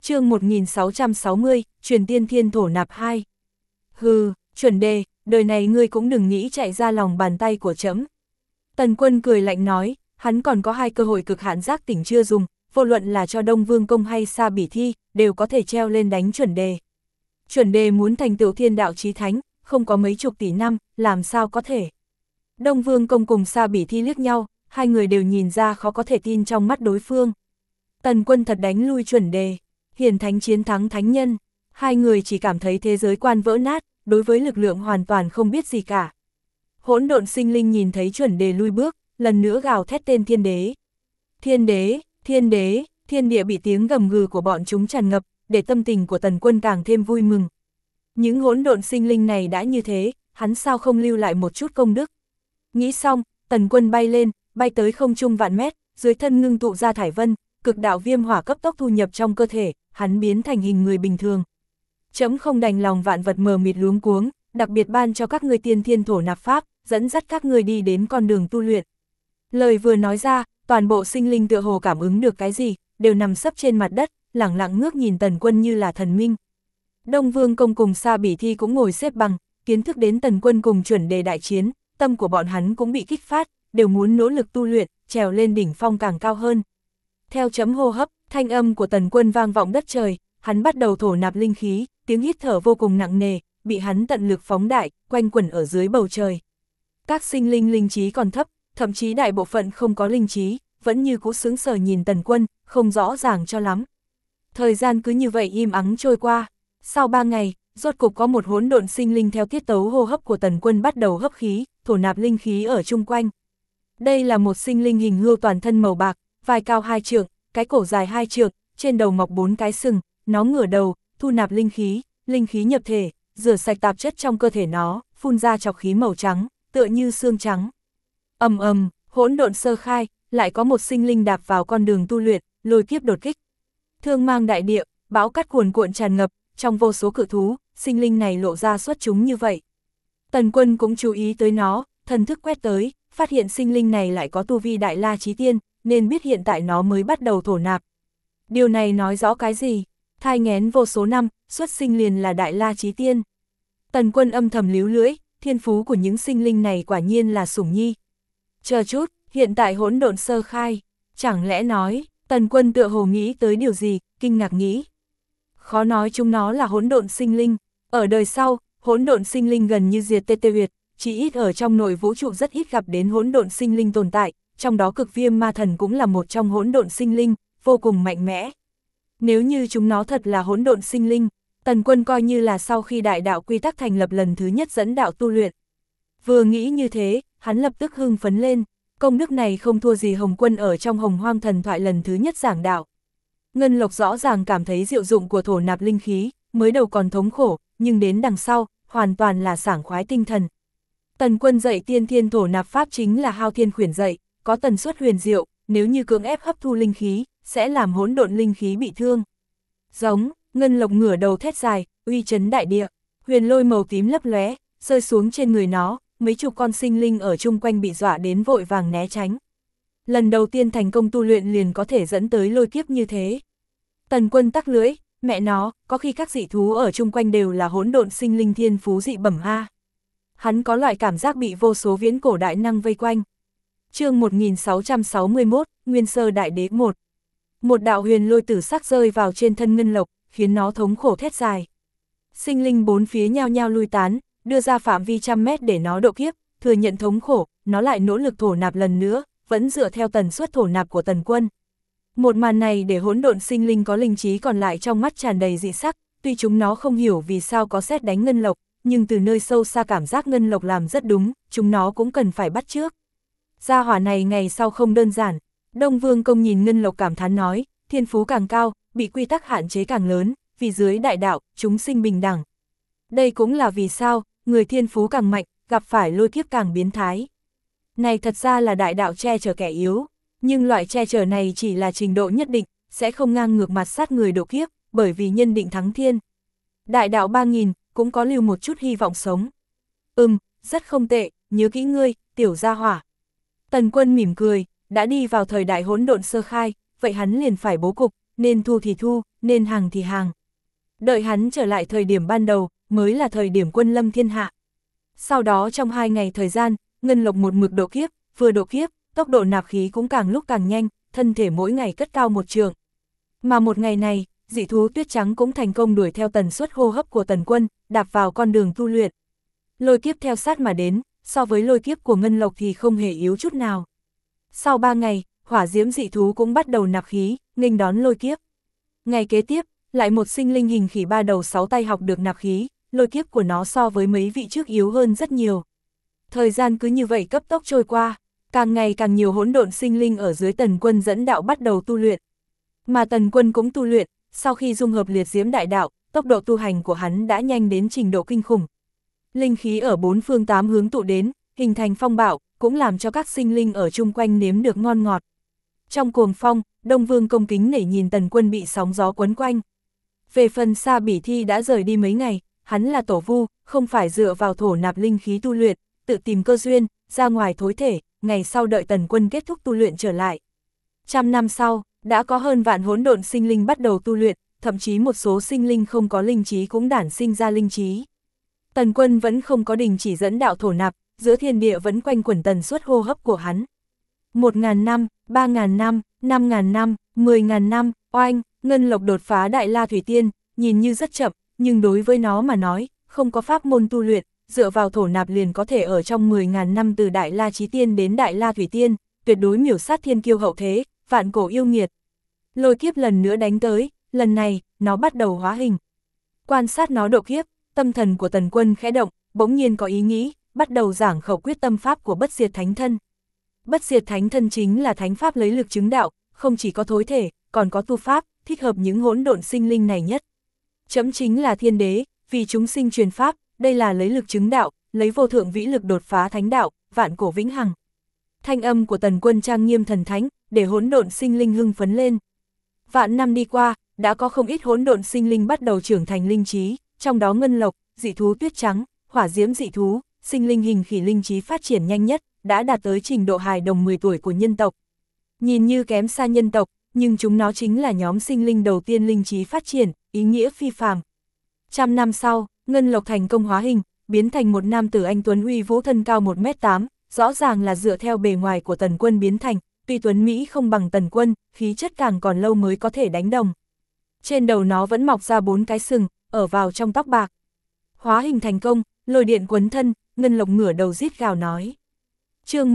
Chương 1660, truyền tiên thiên thổ nạp 2. Hừ, chuẩn đề, đời này ngươi cũng đừng nghĩ chạy ra lòng bàn tay của trẫm. Tần Quân cười lạnh nói, hắn còn có 2 cơ hội cực hạn giác tỉnh chưa dùng, vô luận là cho Đông Vương Công hay Sa Bỉ Thi, đều có thể treo lên đánh chuẩn đề. Chuẩn đề muốn thành tựu thiên đạo chí thánh, không có mấy chục tỷ năm, làm sao có thể. Đông Vương Công cùng Sa Bỉ Thi liếc nhau, 2 người đều nhìn ra khó có thể tin trong mắt đối phương. Tần Quân thật đánh lui chuẩn đề, hiển thánh chiến thắng thánh nhân, 2 người chỉ cảm thấy thế giới quan vỡ nát, đối với lực lượng hoàn toàn không biết gì cả. Hỗn độn sinh linh nhìn thấy chuẩn đề lui bước, lần nữa gào thét tên thiên đế. Thiên đế, thiên đế, thiên địa bị tiếng gầm gừ của bọn chúng tràn ngập, để tâm tình của Tần Quân càng thêm vui mừng. Những hỗn độn sinh linh này đã như thế, hắn sao không lưu lại một chút công đức. Nghĩ xong, Tần Quân bay lên, bay tới không trung vạn mét, dưới thân ngưng tụ ra thải vân, cực đạo viêm hỏa cấp tốc thu nhập trong cơ thể, hắn biến thành hình người bình thường. Trẫm không đành lòng vạn vật mờ mịt luống cuống, đặc biệt ban cho các ngươi tiên thiên thổ nạp pháp, dẫn dắt các ngươi đi đến con đường tu luyện. Lời vừa nói ra, toàn bộ sinh linh tựa hồ cảm ứng được cái gì, đều nằm sấp trên mặt đất, lẳng lặng ngước nhìn Tần Quân như là thần minh. Đông Vương Công cùng Sa Bỉ Thi cũng ngồi xếp bằng, kiến thức đến Tần Quân cùng chuẩn đề đại chiến, tâm của bọn hắn cũng bị kích phát, đều muốn nỗ lực tu luyện, trèo lên đỉnh phong càng cao hơn. Theo chấm hô hấp, thanh âm của Tần Quân vang vọng đất trời, hắn bắt đầu thổ nạp linh khí, tiếng hít thở vô cùng nặng nề, bị hắn tận lực phóng đại, quanh quẩn ở dưới bầu trời. Các sinh linh linh trí còn thấp, thậm chí đại bộ phận không có linh trí, vẫn như cũ sững sờ nhìn Tần Quân, không rõ ràng cho lắm. Thời gian cứ như vậy im ắng trôi qua, sau 3 ngày, rốt cục có một hỗn độn sinh linh theo tiết tấu hô hấp của Tần Quân bắt đầu hấp khí, thổ nạp linh khí ở chung quanh. Đây là một sinh linh hình hươu toàn thân màu bạc, vai cao 2 trượng, cái cổ dài 2 trượng, trên đầu mọc 4 cái sừng, nó ngửa đầu, thu nạp linh khí nhập thể, rửa sạch tạp chất trong cơ thể nó, phun ra trọc khí màu trắng, tựa như xương trắng. Ầm ầm, hỗn độn sơ khai, lại có một sinh linh đạp vào con đường tu luyện, lôi kiếp đột kích. Thương mang đại địa, bão cát cuồn cuộn tràn ngập, trong vô số cự thú, sinh linh này lộ ra xuất chúng như vậy. Tần Quân cũng chú ý tới nó, thần thức quét tới, phát hiện sinh linh này lại có tu vi đại la chí tiên, nên biết hiện tại nó mới bắt đầu thổ nạp. Điều này nói rõ cái gì? Thai nghén vô số năm, xuất sinh liền là đại la chí tiên. Tần Quân âm thầm líu lưỡi, thiên phú của những sinh linh này quả nhiên là sủng nhi. Chờ chút, hiện tại hỗn độn sơ khai, chẳng lẽ nói, Tần Quân tựa hồ nghĩ tới điều gì, kinh ngạc nghĩ. Khó nói chúng nó là hỗn độn sinh linh, ở đời sau, hỗn độn sinh linh gần như diệt tê huyệt, chỉ ít ở trong nội vũ trụ rất ít gặp đến hỗn độn sinh linh tồn tại, trong đó Cực Viêm Ma Thần cũng là một trong hỗn độn sinh linh, vô cùng mạnh mẽ. Nếu như chúng nó thật là hỗn độn sinh linh, Tần Quân coi như là sau khi đại đạo quy tắc thành lập lần thứ nhất dẫn đạo tu luyện. Vừa nghĩ như thế, hắn lập tức hưng phấn lên, công đức này không thua gì Hồng Quân ở trong Hồng Hoang thần thoại lần thứ nhất giảng đạo. Ngân Lộc rõ ràng cảm thấy diệu dụng của thổ nạp linh khí, mới đầu còn thống khổ, nhưng đến đằng sau, hoàn toàn là sảng khoái tinh thần. Tần Quân dạy tiên thiên thổ nạp pháp chính là Hao Thiên khuyển dạy, có tần suất huyền diệu, nếu như cưỡng ép hấp thu linh khí, sẽ làm hỗn độn linh khí bị thương. Giống, Ngân Lộc ngửa đầu thét dài, uy chấn đại địa, huyền lôi màu tím lấp lóe, rơi xuống trên người nó, mấy chục con sinh linh ở chung quanh bị dọa đến vội vàng né tránh. Lần đầu tiên thành công tu luyện liền có thể dẫn tới lôi kiếp như thế. Tần Quân tắc lưỡi, mẹ nó, có khi các dị thú ở chung quanh đều là hỗn độn sinh linh thiên phú dị bẩm a. Hắn có loại cảm giác bị vô số viễn cổ đại năng vây quanh. Chương 1661, Nguyên Sơ Đại Đế 1. Một đạo huyền lôi tử sắc rơi vào trên thân Ngân Lộc, khiến nó thống khổ thét dài. Sinh linh bốn phía nhao nhao lui tán, đưa ra phạm vi trăm mét để nó độ kiếp, thừa nhận thống khổ, nó lại nỗ lực thổ nạp lần nữa, vẫn dựa theo tần suất thổ nạp của Tần Quân. Một màn này để hỗn độn sinh linh có linh trí còn lại trong mắt tràn đầy dị sắc, tuy chúng nó không hiểu vì sao có sét đánh Ngân Lộc, nhưng từ nơi sâu xa cảm giác Ngân Lộc làm rất đúng, chúng nó cũng cần phải bắt chước. Gia hỏa này ngày sau không đơn giản. Đông Vương Công nhìn Ngân Lộc cảm thán nói, thiên phú càng cao, bị quy tắc hạn chế càng lớn, vì dưới đại đạo, chúng sinh bình đẳng. Đây cũng là vì sao, người thiên phú càng mạnh, gặp phải lôi kiếp càng biến thái. Này thật ra là đại đạo che chở kẻ yếu, nhưng loại che chở này chỉ là trình độ nhất định, sẽ không ngang ngược mặt sát người độ kiếp, bởi vì nhân định thắng thiên. Đại đạo 3000, cũng có lưu một chút hy vọng sống. Rất không tệ, nhớ kỹ ngươi, tiểu gia hỏa. Tần Quân mỉm cười, đã đi vào thời đại hỗn độn sơ khai, vậy hắn liền phải bố cục, nên thu thì thu, nên hàng thì hàng. Đợi hắn trở lại thời điểm ban đầu, mới là thời điểm quân lâm thiên hạ. Sau đó trong 2 ngày thời gian, Ngân Lộc một mực độ kiếp, vừa độ kiếp, tốc độ nạp khí cũng càng lúc càng nhanh, thân thể mỗi ngày cất cao một trượng. Mà một ngày này, dị thú tuyết trắng cũng thành công đuổi theo tần suất hô hấp của Tần Quân, đạp vào con đường tu luyện. Lôi kiếp theo sát mà đến, so với lôi kiếp của Ngân Lộc thì không hề yếu chút nào. Sau 3 ngày, hỏa diễm dị thú cũng bắt đầu nạp khí, nghênh đón lôi kiếp. Ngày kế tiếp, lại một sinh linh hình khỉ 3 đầu 6 tay học được nạp khí, lôi kiếp của nó so với mấy vị trước yếu hơn rất nhiều. Thời gian cứ như vậy cấp tốc trôi qua, càng ngày càng nhiều hỗn độn sinh linh ở dưới Tần Quân dẫn đạo bắt đầu tu luyện. Mà Tần Quân cũng tu luyện, sau khi dung hợp liệt diễm đại đạo, tốc độ tu hành của hắn đã nhanh đến trình độ kinh khủng. Linh khí ở 4 phương 8 hướng tụ đến, hình thành phong bạo, cũng làm cho các sinh linh ở chung quanh nếm được ngon ngọt. Trong cuồng phong, Đông Vương công kính nể nhìn Tần Quân bị sóng gió quấn quanh. Về phần Sa Bỉ Thi đã rời đi mấy ngày, hắn là tổ vu, không phải dựa vào thổ nạp linh khí tu luyện, tự tìm cơ duyên, ra ngoài thối thể, ngày sau đợi Tần Quân kết thúc tu luyện trở lại. 100 năm sau, đã có hơn vạn hỗn độn sinh linh bắt đầu tu luyện, thậm chí một số sinh linh không có linh trí cũng đản sinh ra linh trí. Tần Quân vẫn không có đình chỉ dẫn đạo thổ nạp, giữa thiên địa vẫn quanh quẩn tần suất hô hấp của hắn. 1.000 năm, 3.000 năm, 5.000 năm, 10.000 năm, oanh, Ngân Lộc đột phá Đại La Thủy Tiên, nhìn như rất chậm, nhưng đối với nó mà nói, không có pháp môn tu luyện, dựa vào thổ nạp liền có thể ở trong 10.000 năm từ Đại La Chí Tiên đến Đại La Thủy Tiên, tuyệt đối miểu sát thiên kiêu hậu thế, vạn cổ yêu nghiệt. Lôi kiếp lần nữa đánh tới, lần này, nó bắt đầu hóa hình. Quan sát nó độ kiếp, tâm thần của Tần Quân khẽ động, bỗng nhiên có ý nghĩ, bắt đầu giảng khẩu quyết tâm pháp của Bất Diệt Thánh Thân. Bất Diệt Thánh Thân chính là thánh pháp lấy lực chứng đạo, không chỉ có thối thể, còn có tu pháp, thích hợp những hỗn độn sinh linh này nhất. Chấm chính là thiên đế, vì chúng sinh truyền pháp, đây là lấy lực chứng đạo, lấy vô thượng vĩ lực đột phá thánh đạo, vạn cổ vĩnh hằng. Thanh âm của Tần Quân trang nghiêm thần thánh, để hỗn độn sinh linh hưng phấn lên. Vạn năm đi qua, đã có không ít hỗn độn sinh linh bắt đầu trưởng thành linh trí, trong đó Ngân Lộc, dị thú tuyết trắng, hỏa diễm dị thú, sinh linh hình khỉ linh trí phát triển nhanh nhất, đã đạt tới trình độ hài đồng 10 tuổi của nhân tộc. Nhìn như kém xa nhân tộc, nhưng chúng nó chính là nhóm sinh linh đầu tiên linh trí phát triển, ý nghĩa phi phàm. 100 năm sau, Ngân Lộc thành công hóa hình, biến thành một nam tử anh tuấn uy vũ thân cao 1m8, rõ ràng là dựa theo bề ngoài của Tần Quân biến thành, tuy tuấn Mỹ không bằng Tần Quân, khí chất càng còn lâu mới có thể đánh đồng. Trên đầu nó vẫn mọc ra 4 cái sừng, ở vào trong tóc bạc. Hóa hình thành công, lôi điện quấn thân, Ngân Lộc ngửa đầu rít gào nói. Chương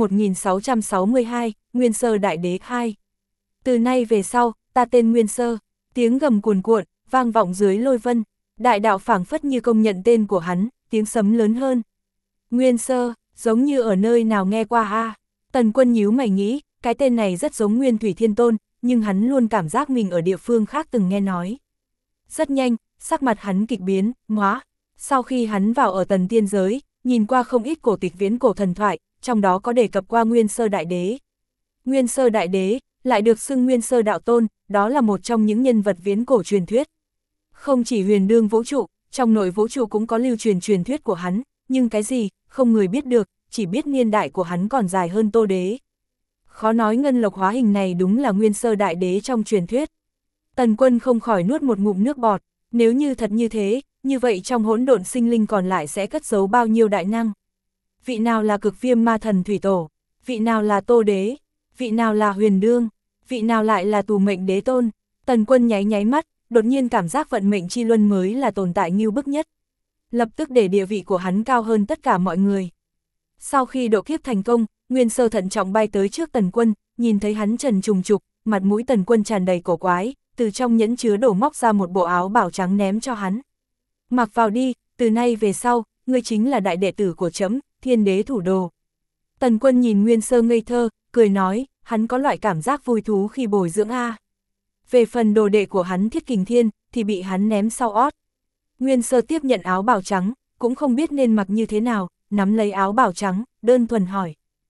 1662, Nguyên Sơ Đại Đế 2. Từ nay về sau, ta tên Nguyên Sơ, tiếng gầm cuồn cuộn, vang vọng dưới lôi vân, đại đạo phảng phất như công nhận tên của hắn, tiếng sấm lớn hơn. Nguyên Sơ, giống như ở nơi nào nghe qua a. Tần Quân nhíu mày nghĩ, cái tên này rất giống Nguyên Thủy Thiên Tôn, nhưng hắn luôn cảm giác mình ở địa phương khác từng nghe nói. Rất nhanh, sắc mặt hắn kịch biến, hóa. Sau khi hắn vào ở Tần Tiên giới, nhìn qua không ít cổ tịch viễn cổ thần thoại, trong đó có đề cập qua Nguyên Sơ Đại Đế. Nguyên Sơ Đại Đế, lại được xưng Nguyên Sơ Đạo Tôn, đó là một trong những nhân vật viễn cổ truyền thuyết. Không chỉ huyền đương vũ trụ, trong nội vũ trụ cũng có lưu truyền truyền thuyết của hắn, nhưng cái gì, không người biết được, chỉ biết niên đại của hắn còn dài hơn Tô Đế. Khó nói Ngân Lộc hóa hình này đúng là Nguyên Sơ Đại Đế trong truyền thuyết. Tần Quân không khỏi nuốt một ngụm nước bọt, nếu như thật như thế, như vậy trong hỗn độn sinh linh còn lại sẽ cất giấu bao nhiêu đại năng. Vị nào là Cực Viêm Ma Thần Thủy Tổ, vị nào là Tô Đế, vị nào là Huyền Đương, vị nào lại là Tù Mệnh Đế Tôn. Tần Quân nháy nháy mắt, đột nhiên cảm giác vận mệnh chi luân mới là tồn tại ngưu bức nhất. Lập tức để địa vị của hắn cao hơn tất cả mọi người. Sau khi độ kiếp thành công, Nguyên Sơ thận trọng bay tới trước Tần Quân, nhìn thấy hắn trần trùng trục, mặt mũi Tần Quân tràn đầy cổ quái, từ trong nhẫn chứa đồ móc ra một bộ áo bào trắng ném cho hắn. Mặc vào đi, từ nay về sau, ngươi chính là đại đệ tử của trẫm, Thiên Đế thủ đồ. Tần Quân nhìn Nguyên Sơ ngây thơ, cười nói, hắn có loại cảm giác vui thú khi bồi dưỡng a. Về phần đồ đệ của hắn Thiết Kình Thiên, thì bị hắn ném sau ót. Nguyên Sơ tiếp nhận áo bào trắng, cũng không biết nên mặc như thế nào, nắm lấy áo bào trắng, đơn thuần hỏi.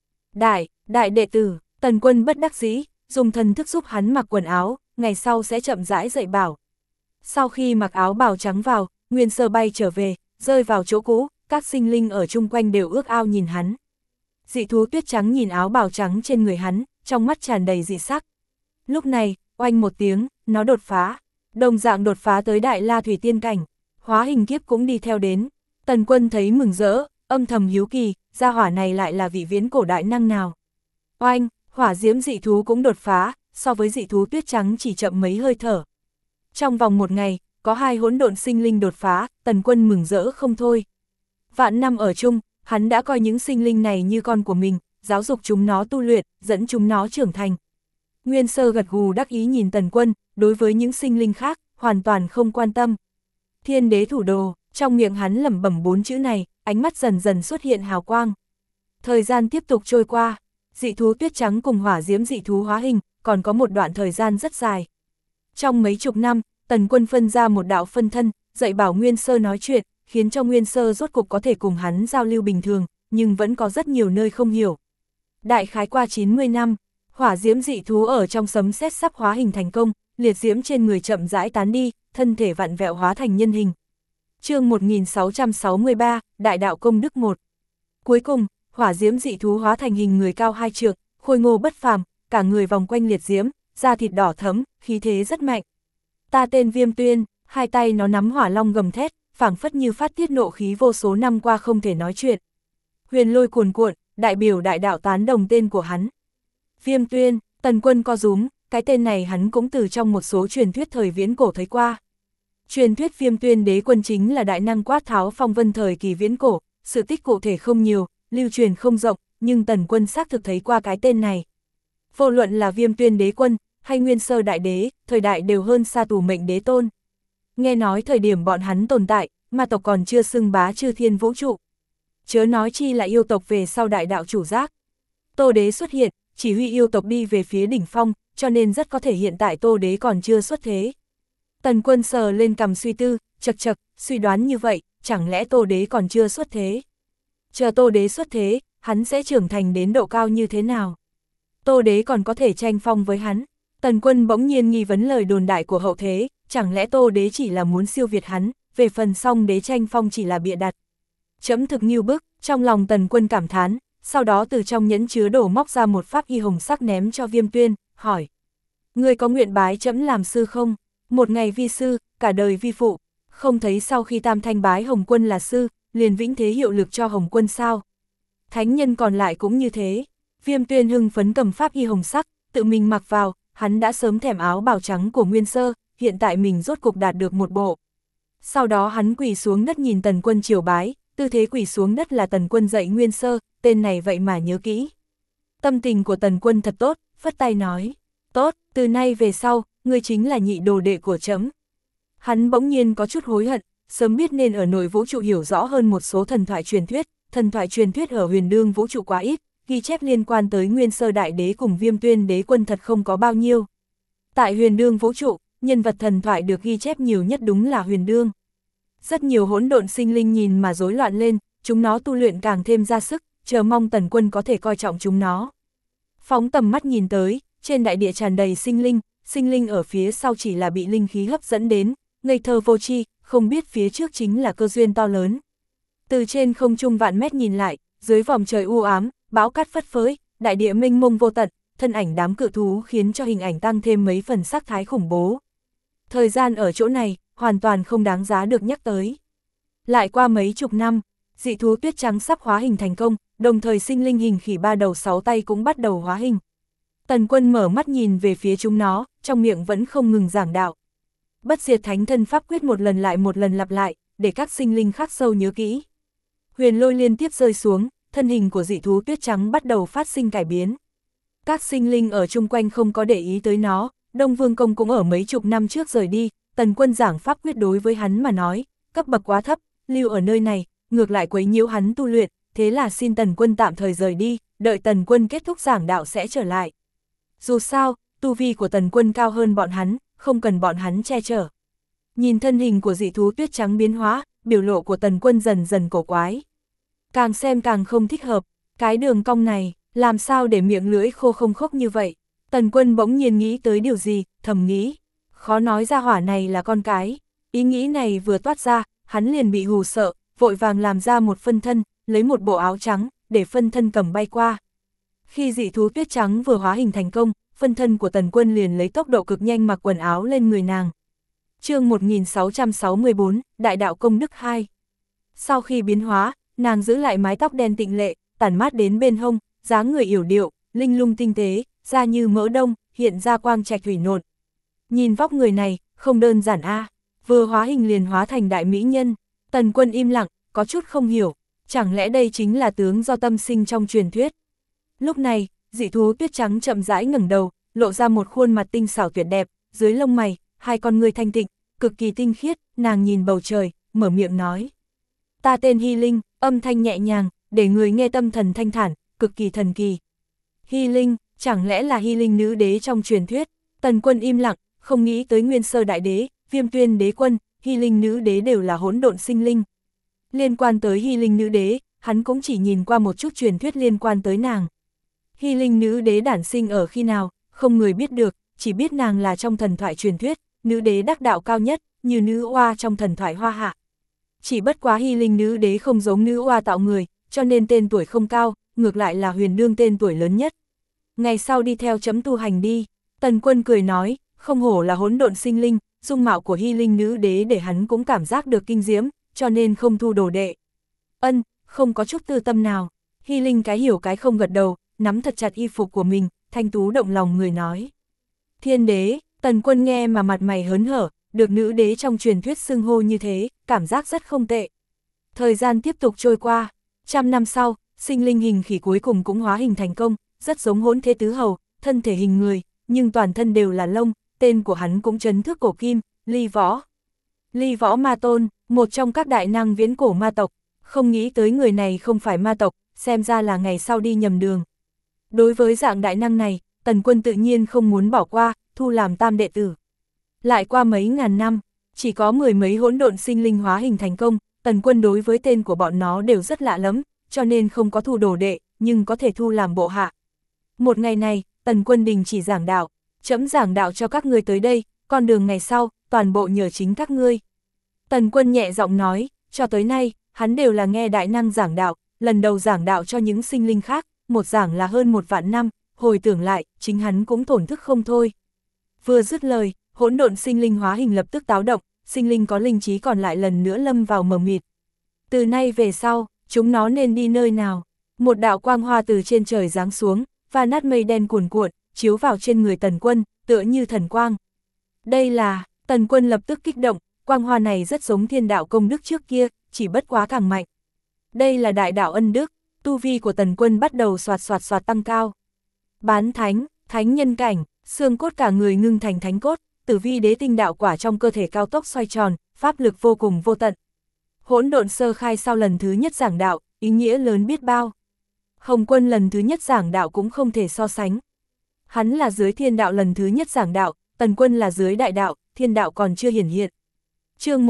Đại đệ tử, Tần Quân bất đắc dĩ, dùng thần thức giúp hắn mặc quần áo, ngày sau sẽ chậm rãi dạy bảo. Sau khi mặc áo bào trắng vào, Nguyên Sơ bay trở về, rơi vào chỗ cũ, các sinh linh ở chung quanh đều ước ao nhìn hắn. Dị thú tuyết trắng nhìn áo bào trắng trên người hắn, trong mắt tràn đầy dị sắc. Lúc này, oanh một tiếng, nó đột phá. Đồng dạng đột phá tới Đại La Thủy Tiên cảnh. Hóa hình kiếp cũng đi theo đến. Tần Quân thấy mừng rỡ, âm thầm hiếu kỳ, gia hỏa này lại là vị viễn cổ đại năng nào. Oanh, hỏa diễm dị thú cũng đột phá, so với dị thú tuyết trắng chỉ chậm mấy hơi thở. Trong vòng một ngày, có 2 hỗn độn sinh linh đột phá, Tần Quân mừng rỡ không thôi. Vạn năm ở chung, hắn đã coi những sinh linh này như con của mình, giáo dục chúng nó tu luyện, dẫn chúng nó trưởng thành. Nguyên Sơ gật gù đắc ý nhìn Tần Quân, đối với những sinh linh khác, hoàn toàn không quan tâm. Thiên đế thủ đồ, trong miệng hắn lẩm bẩm 4 chữ này, ánh mắt dần dần xuất hiện hào quang. Thời gian tiếp tục trôi qua, dị thú tuyết trắng cùng hỏa diễm dị thú hóa hình, còn có một đoạn thời gian rất dài. Trong mấy chục năm, Tần Quân phân ra một đạo phân thân, dạy bảo Nguyên Sơ nói chuyện, khiến cho Nguyên Sơ rốt cục có thể cùng hắn giao lưu bình thường, nhưng vẫn có rất nhiều nơi không hiểu. Đại khái qua 90 năm, hỏa diễm dị thú ở trong sấm sét sắp hóa hình thành công, liệt diễm trên người chậm rãi tán đi, thân thể vặn vẹo hóa thành nhân hình. Chương 1663, Đại đạo công đức 1. Cuối cùng, hỏa diễm dị thú hóa thành hình người cao 2 trượng, khôi ngô bất phàm, cả người vòng quanh liệt diễm, da thịt đỏ thẫm, khí thế rất mạnh. Ta tên Viêm Tuyên, hai tay nó nắm hỏa long gầm thét, phảng phất như phát tiết nộ khí vô số năm qua không thể nói chuyện. Huyền lôi cuồn cuộn, đại biểu đại đạo tán đồng tên của hắn. Viêm Tuyên, Tần Quân co rúm, cái tên này hắn cũng từ trong một số truyền thuyết thời viễn cổ thấy qua. Truyền thuyết Viêm Tuyên đế quân chính là đại năng quát tháo phong vân thời kỳ viễn cổ, sự tích cụ thể không nhiều, lưu truyền không rộng, nhưng Tần Quân xác thực thấy qua cái tên này. Vô luận là Viêm Tuyên đế quân, hay Nguyên Sơ đại đế, thời đại đều hơn xa Tù Mệnh đế tôn. Nghe nói thời điểm bọn hắn tồn tại, ma tộc còn chưa xưng bá chư thiên vũ trụ. Chớ nói chi là yêu tộc về sau đại đạo chủ giác. Tô đế xuất hiện, chỉ huy yêu tộc đi về phía đỉnh phong, cho nên rất có thể hiện tại Tô đế còn chưa xuất thế. Tần Quân sờ lên cằm suy tư, chật chật, suy đoán như vậy, chẳng lẽ Tô đế còn chưa xuất thế? Chờ Tô đế xuất thế, hắn sẽ trưởng thành đến độ cao như thế nào? Tô đế còn có thể tranh phong với hắn. Tần Quân bỗng nhiên nghi vấn lời đồn đại của hậu thế, chẳng lẽ Tô đế chỉ là muốn siêu việt hắn, về phần song đế tranh phong chỉ là bịa đặt. Chấm thực nghiêu bức, trong lòng Tần Quân cảm thán, sau đó từ trong nhẫn chứa đồ móc ra một pháp y hồng sắc ném cho Viêm Tuyên, hỏi. Ngươi có nguyện bái chấm làm sư không? Một ngày vi sư, cả đời vi phụ, không thấy sau khi Tam Thanh bái Hồng Quân là sư, liền vĩnh thế hiệu lực cho Hồng Quân sao? Thánh nhân còn lại cũng như thế. Viêm Tuyên hưng phấn cầm pháp y hồng sắc, tự mình mặc vào, hắn đã sớm thèm áo bào trắng của Nguyên Sơ, hiện tại mình rốt cục đạt được một bộ. Sau đó hắn quỳ xuống đất nhìn Tần Quân triều bái, tư thế quỳ xuống đất là Tần Quân dạy Nguyên Sơ, tên này vậy mà nhớ kỹ. Tâm tình của Tần Quân thật tốt, phất tay nói, tốt, từ nay về sau, ngươi chính là nhị đồ đệ của trẫm. Hắn bỗng nhiên có chút hối hận, sớm biết nên ở nội vũ trụ hiểu rõ hơn một số thần thoại truyền thuyết ở huyền đương vũ trụ quá ít, ghi chép liên quan tới Nguyên Sơ đại đế cùng Viêm Tuyên đế quân thật không có bao nhiêu. Tại huyền đương vũ trụ, nhân vật thần thoại được ghi chép nhiều nhất đúng là huyền đương. Rất nhiều hỗn độn sinh linh nhìn mà rối loạn lên, chúng nó tu luyện càng thêm ra sức, chờ mong Tần Quân có thể coi trọng chúng nó. Phóng tầm mắt nhìn tới, trên đại địa tràn đầy sinh linh ở phía sau chỉ là bị linh khí hấp dẫn đến, ngây thơ vô tri, không biết phía trước chính là cơ duyên to lớn. Từ trên không trung vạn mét nhìn lại, dưới vòm trời u ám, bão cát phất phới, đại địa mênh mông vô tận, thân ảnh đám cự thú khiến cho hình ảnh tăng thêm mấy phần sắc thái khủng bố. Thời gian ở chỗ này, hoàn toàn không đáng giá được nhắc tới. Lại qua mấy chục năm, dị thú tuyết trắng sắp hóa hình thành công, đồng thời sinh linh hình khỉ 3 đầu 6 tay cũng bắt đầu hóa hình. Tần Quân mở mắt nhìn về phía chúng nó, trong miệng vẫn không ngừng giảng đạo. Bất diệt thánh thân pháp quyết một lần lại một lần lặp lại, để các sinh linh khắc sâu nhớ kỹ. Huyền lôi liên tiếp rơi xuống, thân hình của dị thú tuyết trắng bắt đầu phát sinh cải biến. Các sinh linh ở chung quanh không có để ý tới nó, Đông Vương Công cũng ở mấy chục năm trước rời đi, Tần Quân giảng pháp quyết đối với hắn mà nói, cấp bậc quá thấp, lưu ở nơi này, ngược lại quấy nhiễu hắn tu luyện, thế là xin Tần Quân tạm thời rời đi, đợi Tần Quân kết thúc giảng đạo sẽ trở lại. Dù sao, tu vi của Tần Quân cao hơn bọn hắn, không cần bọn hắn che chở. Nhìn thân hình của dị thú tuyết trắng biến hóa, biểu lộ của Tần Quân dần dần cổ quái. Càng xem càng không thích hợp, cái đường cong này, làm sao để miệng lưỡi khô không khốc như vậy. Tần Quân bỗng nhiên nghĩ tới điều gì, thầm nghĩ, khó nói ra hỏa này là con cái. Ý nghĩ này vừa toát ra, hắn liền bị hù sợ, vội vàng làm ra một phân thân, lấy một bộ áo trắng, để phân thân cầm bay qua. Khi dị thú tuyết trắng vừa hóa hình thành công, phân thân của Tần Quân liền lấy tốc độ cực nhanh mặc quần áo lên người nàng. Chương 1664, Đại đạo công đức 2. Sau khi biến hóa, nàng giữ lại mái tóc đen tịnh lệ, tản mát đến bên hông, dáng người yểu điệu, linh lung tinh tế, da như mỡ đông, hiện ra quang trạch thủy nột. Nhìn vóc người này, không đơn giản a, vừa hóa hình liền hóa thành đại mỹ nhân. Tần Quân im lặng, có chút không hiểu, chẳng lẽ đây chính là tướng do tâm sinh trong truyền thuyết. Lúc này, dị thú tuyết trắng chậm rãi ngẩng đầu, lộ ra một khuôn mặt tinh xảo tuyệt đẹp, dưới lông mày, hai con người thanh tịnh, cực kỳ tinh khiết, nàng nhìn bầu trời, mở miệng nói. Ta tên Hy Linh, âm thanh nhẹ nhàng, để người nghe tâm thần thanh thản, cực kỳ thần kỳ. Hy Linh, chẳng lẽ là Hy Linh nữ đế trong truyền thuyết? Tần Quân im lặng, không nghĩ tới Nguyên Sơ đại đế, Viêm Tuyên đế quân, Hy Linh nữ đế đều là hỗn độn sinh linh. Liên quan tới Hy Linh nữ đế, hắn cũng chỉ nhìn qua một chút truyền thuyết liên quan tới nàng. Hy Linh nữ đế đản sinh ở khi nào, không người biết được, chỉ biết nàng là trong thần thoại truyền thuyết, nữ đế đắc đạo cao nhất, như nữ oa trong thần thoại Hoa Hạ. Chỉ bất quá Hy Linh nữ đế không giống nữ oa tạo người, cho nên tên tuổi không cao, ngược lại là Huyền Đương tên tuổi lớn nhất. Ngày sau đi theo chấm tu hành đi, Tần Quân cười nói, không hổ là hỗn độn sinh linh, dung mạo của Hy Linh nữ đế để hắn cũng cảm giác được kinh diễm, cho nên không thu đồ đệ. Ân, không có chút tư tâm nào. Hy Linh cái hiểu cái không gật đầu, nắm thật chặt y phục của mình, thanh tú động lòng người nói. Thiên đế, Tần Quân nghe mà mặt mày hớn hở, được nữ đế trong truyền thuyết xưng hô như thế, cảm giác rất không tệ. Thời gian tiếp tục trôi qua, 100 năm sau, sinh linh hình khỉ cuối cùng cũng hóa hình thành công, rất giống Hỗn Thế Tứ Hầu, thân thể hình người, nhưng toàn thân đều là lông, tên của hắn cũng trấn thước cổ kim, Ly Võ. Ly Võ Ma Tôn, một trong các đại năng viễn cổ ma tộc, không nghĩ tới người này không phải ma tộc, xem ra là ngày sau đi nhầm đường. Đối với dạng đại năng này, Tần Quân tự nhiên không muốn bỏ qua, thu làm tam đệ tử. Lại qua mấy ngàn năm, chỉ có 10 mấy hỗn độn sinh linh hóa hình thành công, Tần Quân đối với tên của bọn nó đều rất lạ lắm, cho nên không có thu đồ đệ, nhưng có thể thu làm bộ hạ. Một ngày này, Tần Quân đình chỉ giảng đạo, chấm giảng đạo cho các ngươi tới đây, con đường ngày sau, toàn bộ nhờ chính các ngươi. Tần Quân nhẹ giọng nói, cho tới nay, hắn đều là nghe đại năng giảng đạo, lần đầu giảng đạo cho những sinh linh khác, một giảng là hơn 1 vạn năm, hồi tưởng lại, chính hắn cũng thổn thức không thôi. Vừa dứt lời, hỗn độn sinh linh hóa hình lập tức táo động, sinh linh có linh trí còn lại lần nữa lâm vào mờ mịt. Từ nay về sau, chúng nó nên đi nơi nào? Một đạo quang hoa từ trên trời giáng xuống, và nát mây đen cuồn cuộn, chiếu vào trên người Tần Quân, tựa như thần quang. Đây là, Tần Quân lập tức kích động, quang hoa này rất giống thiên đạo công đức trước kia, chỉ bất quá càng mạnh. Đây là đại đạo ân đức, tu vi của Tần Quân bắt đầu xoạt xoạt xoạt tăng cao. Bán thánh, thánh nhân cảnh, xương cốt cả người ngưng thành thánh cốt, tử vi đế tinh đạo quả trong cơ thể cao tốc xoay tròn, pháp lực vô cùng vô tận. Hỗn độn sơ khai sau lần thứ nhất giảng đạo, ý nghĩa lớn biết bao. Hồng Quân lần thứ nhất giảng đạo cũng không thể so sánh. Hắn là dưới thiên đạo lần thứ nhất giảng đạo, Tần Quân là dưới đại đạo, thiên đạo còn chưa hiển hiện. Chương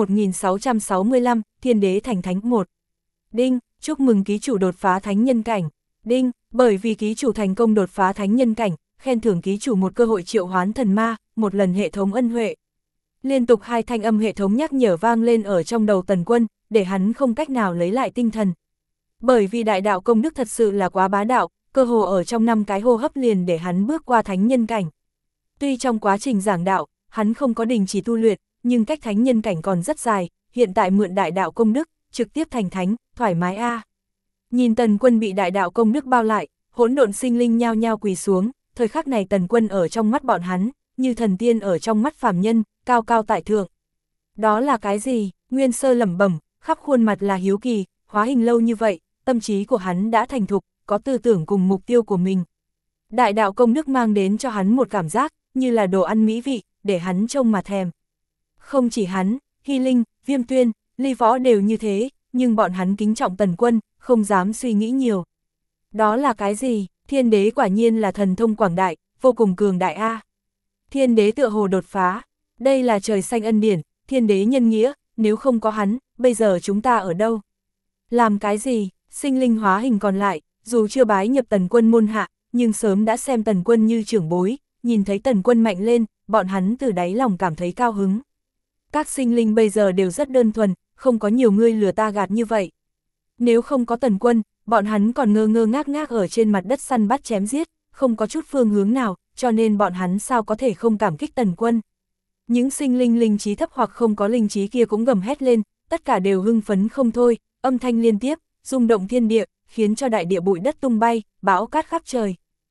1665, Thiên đế thành thánh 1. Đinh, chúc mừng ký chủ đột phá thánh nhân cảnh. Đinh, bởi vì ký chủ thành công đột phá thánh nhân cảnh, khen thưởng ký chủ một cơ hội triệu hoán thần ma, một lần hệ thống ân huệ. Liên tục 2 thanh âm hệ thống nhắc nhở vang lên ở trong đầu Tần Quân, để hắn không cách nào lấy lại tinh thần. Bởi vì đại đạo công đức thật sự là quá bá đạo, cơ hồ ở trong 5 cái hô hấp liền để hắn bước qua thánh nhân cảnh. Tuy trong quá trình giảng đạo, hắn không có đình chỉ tu luyện, nhưng cách thánh nhân cảnh còn rất dài, hiện tại mượn đại đạo công đức, trực tiếp thành thánh, thoải mái a. Nhìn Tần Quân bị đại đạo công đức bao lại, hỗn độn sinh linh nhao nhao quỳ xuống, thời khắc này Tần Quân ở trong mắt bọn hắn, như thần tiên ở trong mắt phàm nhân, cao cao tại thượng. Đó là cái gì? Nguyên Sơ lẩm bẩm, khắp khuôn mặt là hiếu kỳ, hóa hình lâu như vậy, tâm trí của hắn đã thành thục, có tư tưởng cùng mục tiêu của mình. Đại đạo công đức mang đến cho hắn một cảm giác, như là đồ ăn mỹ vị, để hắn trông mà thèm. Không chỉ hắn, Hy Linh, Viêm Tuyên, Ly Võ đều như thế, nhưng bọn hắn kính trọng Tần Quân, không dám suy nghĩ nhiều. Đó là cái gì? Thiên đế quả nhiên là thần thông quảng đại, vô cùng cường đại a. Thiên đế tựa hồ đột phá, đây là trời xanh ân điển, thiên đế nhân nghĩa, nếu không có hắn, bây giờ chúng ta ở đâu? Làm cái gì? Sinh linh hóa hình còn lại, dù chưa bái nhập Tần Quân môn hạ, nhưng sớm đã xem Tần Quân như trưởng bối, nhìn thấy Tần Quân mạnh lên, bọn hắn từ đáy lòng cảm thấy cao hứng. Các sinh linh bây giờ đều rất đơn thuần, không có nhiều người lừa ta gạt như vậy. Nếu không có Tần Quân, bọn hắn còn ngơ ngơ ngác ngác ở trên mặt đất săn bắt chém giết, không có chút phương hướng nào, cho nên bọn hắn sao có thể không cảm kích Tần Quân. Những sinh linh linh trí thấp hoặc không có linh trí kia cũng gầm hét lên, tất cả đều hưng phấn không thôi, âm thanh liên tiếp, rung động thiên địa, khiến cho đại địa bụi đất tung bay, bão cát khắp trời.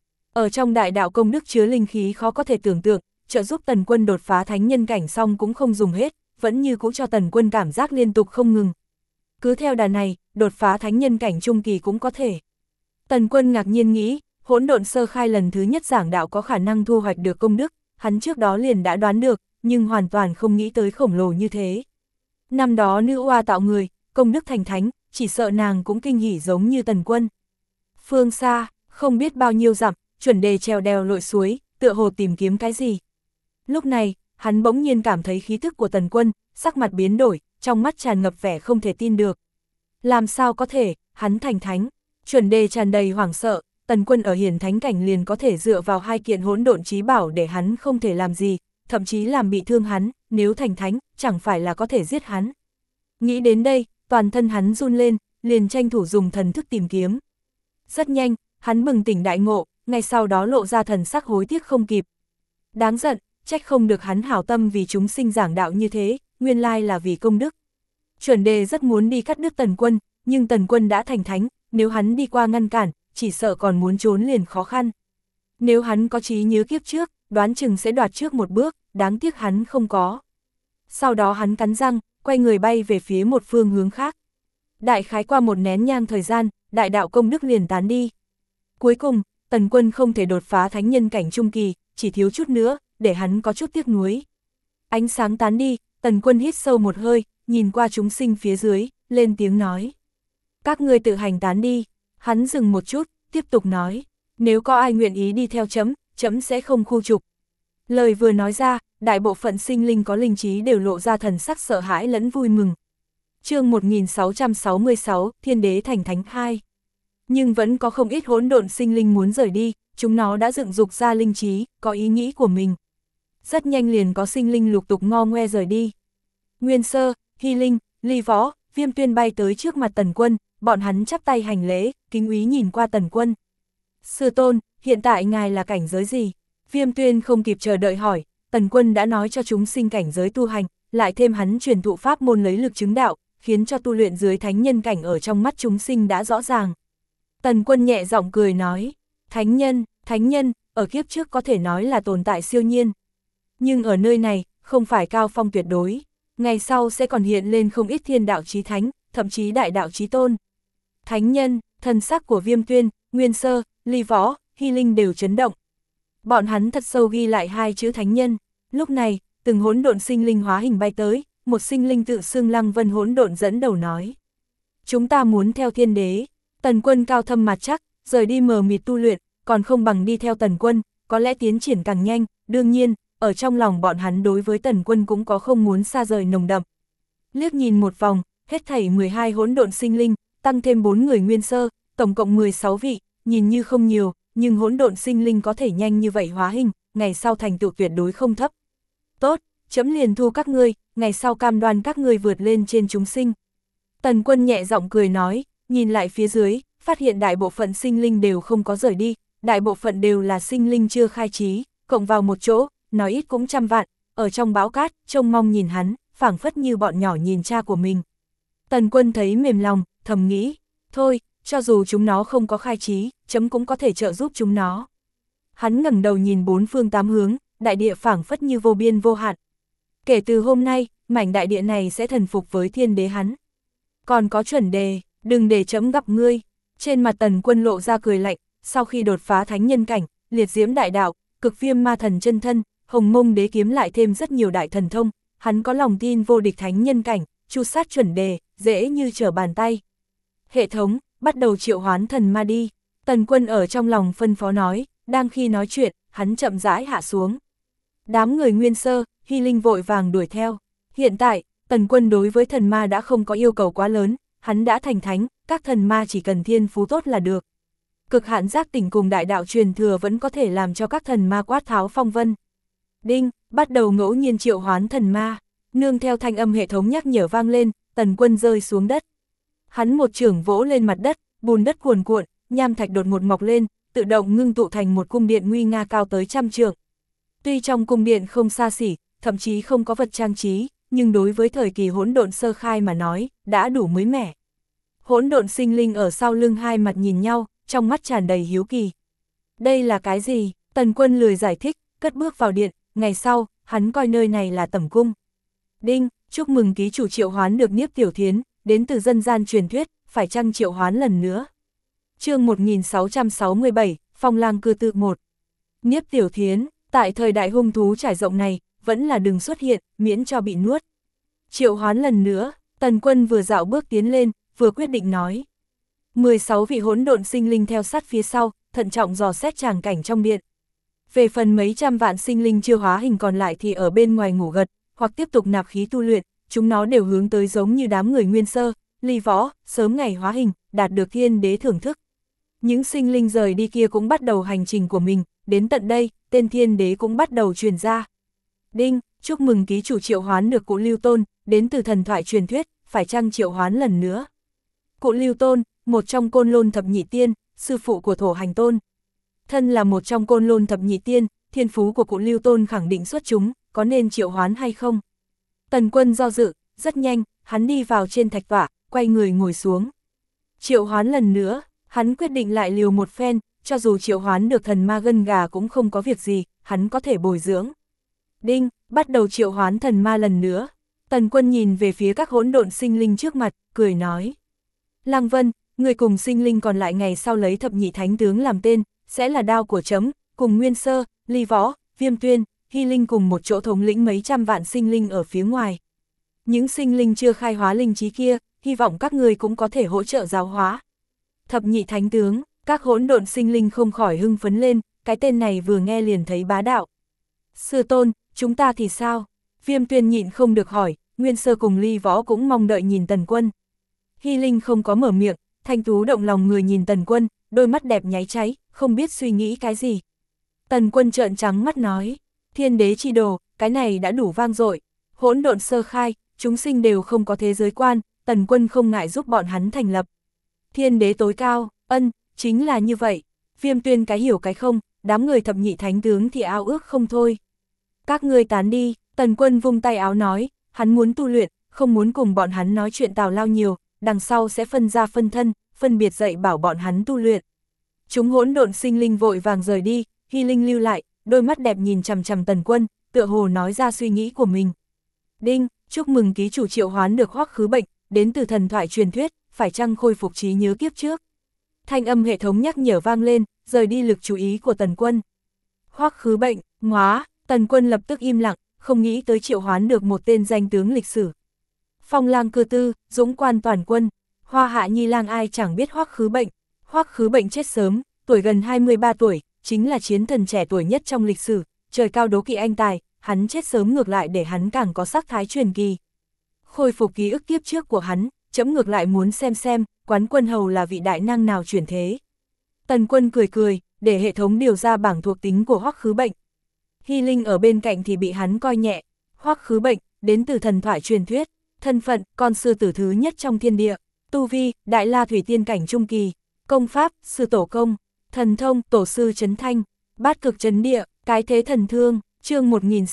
Ở trong đại đạo công đức chứa linh khí khó có thể tưởng tượng, trợ giúp Tần Quân đột phá thánh nhân cảnh xong cũng không dùng hết, vẫn như cũ cho Tần Quân cảm giác liên tục không ngừng. Cứ theo đà này, đột phá thánh nhân cảnh trung kỳ cũng có thể. Tần Quân ngạc nhiên nghĩ, hỗn độn sơ khai lần thứ nhất giảng đạo có khả năng thu hoạch được công đức, hắn trước đó liền đã đoán được, nhưng hoàn toàn không nghĩ tới khổng lồ như thế. Năm đó nữ oa tạo người, công đức thành thánh, chỉ sợ nàng cũng kinh hỉ giống như Tần Quân. Phương xa, không biết bao nhiêu dặm, chuẩn đề trèo đèo lội suối, tựa hồ tìm kiếm cái gì. Lúc này, hắn bỗng nhiên cảm thấy khí thức của Tần Quân, sắc mặt biến đổi, trong mắt tràn ngập vẻ không thể tin được. Làm sao có thể, hắn thành thánh. Chuẩn đề tràn đầy hoảng sợ, Tần Quân ở hiển thánh cảnh liền có thể dựa vào 2 kiện hỗn độn chí bảo để hắn không thể làm gì, thậm chí làm bị thương hắn, nếu thành thánh, chẳng phải là có thể giết hắn. Nghĩ đến đây, toàn thân hắn run lên, liền tranh thủ dùng thần thức tìm kiếm. Rất nhanh, hắn bừng tỉnh đại ngộ, ngay sau đó lộ ra thần sắc hối tiếc không kịp. Đáng giận, trách không được hắn hảo tâm vì chúng sinh giảng đạo như thế, nguyên lai là vì công đức. Chuẩn đề rất muốn đi cắt đứt Tần Quân, nhưng Tần Quân đã thành thánh, nếu hắn đi qua ngăn cản, chỉ sợ còn muốn trốn liền khó khăn. Nếu hắn có trí nhớ kiếp trước, đoán chừng sẽ đoạt trước một bước, đáng tiếc hắn không có. Sau đó hắn cắn răng, quay người bay về phía một phương hướng khác. Đại khái qua một nén nhang thời gian, đại đạo công đức liền tán đi. Cuối cùng, Tần Quân không thể đột phá thánh nhân cảnh trung kỳ, chỉ thiếu chút nữa, để hắn có chút tiếc nuối. Ánh sáng tán đi, Tần Quân hít sâu một hơi, nhìn qua chúng sinh phía dưới, lên tiếng nói. Các ngươi tự hành tán đi. Hắn dừng một chút, tiếp tục nói. Nếu có ai nguyện ý đi theo chấm sẽ không khu trục. Lời vừa nói ra, đại bộ phận sinh linh có linh trí đều lộ ra thần sắc sợ hãi lẫn vui mừng. Chương 1666, Thiên Đế thành thánh 2. Nhưng vẫn có không ít hỗn độn sinh linh muốn rời đi, chúng nó đã dựng dục ra linh trí, có ý nghĩ của mình. Rất nhanh liền có sinh linh lục tục ngo ngoe rời đi. Nguyên Sơ, Hy Linh, Ly Võ, Viêm Tuyên bay tới trước mặt Tần Quân, bọn hắn chắp tay hành lễ, kính úy nhìn qua Tần Quân. Sư tôn, hiện tại ngài là cảnh giới gì? Viêm Tuyên không kịp chờ đợi hỏi, Tần Quân đã nói cho chúng sinh cảnh giới tu hành, lại thêm hắn truyền thụ pháp môn lấy lực chứng đạo, khiến cho tu luyện dưới thánh nhân cảnh ở trong mắt chúng sinh đã rõ ràng. Tần Quân nhẹ giọng cười nói, thánh nhân, ở kiếp trước có thể nói là tồn tại siêu nhiên. Nhưng ở nơi này, không phải cao phong tuyệt đối, ngày sau sẽ còn hiện lên không ít thiên đạo chí thánh, thậm chí đại đạo chí tôn. Thánh nhân, thần sắc của Viêm Tuyên, Nguyên Sơ, Ly Võ, Hy Linh đều chấn động. Bọn hắn thật sâu ghi lại 2 chữ thánh nhân. Lúc này, từng hỗn độn sinh linh hóa hình bay tới, một sinh linh tự xưng Lăng Vân hỗn độn dẫn đầu nói. Chúng ta muốn theo Thiên Đế. Tần Quân cao thâm mặt chắc, rời đi mờ mịt tu luyện, còn không bằng đi theo Tần Quân, có lẽ tiến triển càng nhanh, đương nhiên, ở trong lòng bọn hắn đối với Tần Quân cũng có không muốn xa rời nồng đậm. Liếc nhìn một vòng, hết thảy 12 hỗn độn sinh linh, tăng thêm 4 người Nguyên Sơ, tổng cộng 16 vị, nhìn như không nhiều, nhưng hỗn độn sinh linh có thể nhanh như vậy hóa hình, ngày sau thành tựu tuyệt đối không thấp. Tốt, chấm liền thu các ngươi, ngày sau cam đoan các ngươi vượt lên trên chúng sinh. Tần Quân nhẹ giọng cười nói, nhìn lại phía dưới, phát hiện đại bộ phận sinh linh đều không có rời đi, đại bộ phận đều là sinh linh chưa khai trí, cộng vào một chỗ, nói ít cũng 100 vạn, ở trong bão cát, trông mong nhìn hắn, phảng phất như bọn nhỏ nhìn cha của mình. Tần Quân thấy mềm lòng, thầm nghĩ, thôi, cho dù chúng nó không có khai trí, chấm cũng có thể trợ giúp chúng nó. Hắn ngẩng đầu nhìn 4 phương 8 hướng, đại địa phảng phất như vô biên vô hạn. Kể từ hôm nay, mảnh đại địa này sẽ thần phục với Thiên Đế hắn. Còn có Chuẩn Đề, đừng để chấm gặp ngươi. Trên mặt Tần Quân lộ ra cười lạnh, sau khi đột phá thánh nhân cảnh, liệt diễm đại đạo, cực viêm ma thần chân thân, hồng mông đế kiếm lại thêm rất nhiều đại thần thông, hắn có lòng tin vô địch thánh nhân cảnh, chu sát Chuẩn Đề, dễ như trở bàn tay. Hệ thống, bắt đầu triệu hoán thần ma đi. Tần Quân ở trong lòng phân phó nói, đang khi nói chuyện, hắn chậm rãi hạ xuống. Đám người Nguyên Sơ, Hy Linh vội vàng đuổi theo. Hiện tại, Tần Quân đối với thần ma đã không có yêu cầu quá lớn, hắn đã thành thánh, các thần ma chỉ cần thiên phú tốt là được. Cực hạn giác tỉnh cùng đại đạo truyền thừa vẫn có thể làm cho các thần ma quát tháo phong vân. Đinh, bắt đầu ngẫu nhiên triệu hoán thần ma. Nương theo thanh âm hệ thống nhắc nhở vang lên, Tần Quân rơi xuống đất. Hắn một chưởng vỗ lên mặt đất, bùn đất cuồn cuộn, nham thạch đột ngột mọc lên, tự động ngưng tụ thành một cung điện nguy nga cao tới 100 trượng. Tuy trong cung điện không xa xỉ, thậm chí không có vật trang trí, nhưng đối với thời kỳ hỗn độn sơ khai mà nói, đã đủ mới mẻ. Hỗn độn sinh linh ở sau lưng hai mặt nhìn nhau, trong mắt tràn đầy hiếu kỳ. Đây là cái gì? Tần Quân lười giải thích, cất bước vào điện, ngày sau, hắn coi nơi này là tẩm cung. Đinh, chúc mừng ký chủ triệu hoán được Niếp Tiểu Thiến, đến từ dân gian truyền thuyết, phải chăng triệu hoán lần nữa? Chương 1667, Phong Lang cư tự 1. Niếp Tiểu Thiến, tại thời đại hung thú trải rộng này, vẫn là đừng xuất hiện, miễn cho bị nuốt. Triệu hoán lần nữa, Tần Quân vừa dạo bước tiến lên, vừa quyết định nói. 16 vị hỗn độn sinh linh theo sát phía sau, thận trọng dò xét tràng cảnh trong điện. Về phần mấy trăm vạn sinh linh chưa hóa hình còn lại thì ở bên ngoài ngủ gật, hoặc tiếp tục nạp khí tu luyện, chúng nó đều hướng tới giống như đám người Nguyên Sơ, Ly Võ, sớm ngày hóa hình, đạt được thiên đế thưởng thức. Những sinh linh rời đi kia cũng bắt đầu hành trình của mình, đến tận đây, tên thiên đế cũng bắt đầu truyền ra. Đinh, chúc mừng ký chủ triệu hoán được Cụ Lưu Tôn, đến từ thần thoại truyền thuyết, phải chăng triệu hoán lần nữa? Cụ Lưu Tôn, một trong Côn Lôn thập nhị tiên, sư phụ của Thổ Hành Tôn. Thân là một trong Côn Lôn thập nhị tiên, thiên phú của Cụ Lưu Tôn khẳng định xuất chúng, có nên triệu hoán hay không? Tần Quân do dự, rất nhanh, hắn đi vào trên thạch tọa, quay người ngồi xuống. Triệu hoán lần nữa, hắn quyết định lại liều một phen, cho dù triệu hoán được thần ma gân gà cũng không có việc gì, hắn có thể bồi dưỡng. Đinh, bắt đầu triệu hoán thần ma lần nữa. Tần Quân nhìn về phía các hỗn độn sinh linh trước mặt, cười nói. Lăng Vân, người cùng sinh linh còn lại ngày sau lấy thập nhị thánh tướng làm tên, sẽ là đao của chấm, cùng Nguyên Sơ, Ly Võ, Viêm Tuyên, Hy Linh cùng một chỗ thống lĩnh mấy trăm vạn sinh linh ở phía ngoài. Những sinh linh chưa khai hóa linh trí kia, hy vọng các người cũng có thể hỗ trợ giáo hóa. Thập nhị thánh tướng, các hỗn độn sinh linh không khỏi hưng phấn lên, cái tên này vừa nghe liền thấy bá đạo. Sư tôn, chúng ta thì sao? Viêm Tuyên nhịn không được hỏi, Nguyên Sơ cùng Ly Võ cũng mong đợi nhìn Tần Quân. Hy Linh không có mở miệng, thanh tú động lòng người nhìn Tần Quân, đôi mắt đẹp nháy cháy, không biết suy nghĩ cái gì. Tần Quân trợn trắng mắt nói, thiên đế chi đồ, cái này đã đủ vang dội. Hỗn độn sơ khai, chúng sinh đều không có thế giới quan, Tần Quân không ngại giúp bọn hắn thành lập. Thiên đế tối cao, chính là như vậy. Viêm Tuyên cái hiểu cái không, đám người thập nhị thánh tướng thì ao ước không thôi. Các ngươi tán đi, Tần Quân vung tay áo nói, hắn muốn tu luyện, không muốn cùng bọn hắn nói chuyện tào lao nhiều, đằng sau sẽ phân ra phân thân, phân biệt dạy bảo bọn hắn tu luyện. Chúng hỗn độn sinh linh vội vàng rời đi, Hy Linh lưu lại, đôi mắt đẹp nhìn chằm chằm Tần Quân, tựa hồ nói ra suy nghĩ của mình. Đinh, chúc mừng ký chủ triệu hoán được Hoắc Khứ Bệnh, đến từ thần thoại truyền thuyết, phải chăng khôi phục trí nhớ kiếp trước? Thanh âm hệ thống nhắc nhở vang lên, rời đi lực chú ý của Tần Quân. Hoắc Khứ Bệnh, ngóa, Tần Quân lập tức im lặng, không nghĩ tới triệu hoán được một tên danh tướng lịch sử. Phong Lang cư tư, dũng quan toàn quân, Hoa Hạ Nhi Lang ai chẳng biết Hoắc Khứ Bệnh. Hoắc Khứ Bệnh chết sớm, tuổi gần 23 tuổi, chính là chiến thần trẻ tuổi nhất trong lịch sử, trời cao đố kỵ anh tài, hắn chết sớm ngược lại để hắn càng có sắc thái truyền kỳ. Khôi phục ký ức kiếp trước của hắn, chấm ngược lại muốn xem, Quán Quân Hầu là vị đại năng nào chuyển thế. Tần Quân cười cười, để hệ thống điều ra bảng thuộc tính của Hoắc Khứ Bệnh. Hy Linh ở bên cạnh thì bị hắn coi nhẹ. Hoắc Khứ Bệnh, đến từ thần thoại truyền thuyết, thân phận, con sư tử thứ nhất trong thiên địa, tu vi, Đại La Thủy Tiên cảnh trung kỳ, công pháp, sư tổ công, thần thông, tổ sư Trấn Thanh, bát cực trấn địa, cái thế thần thương, chương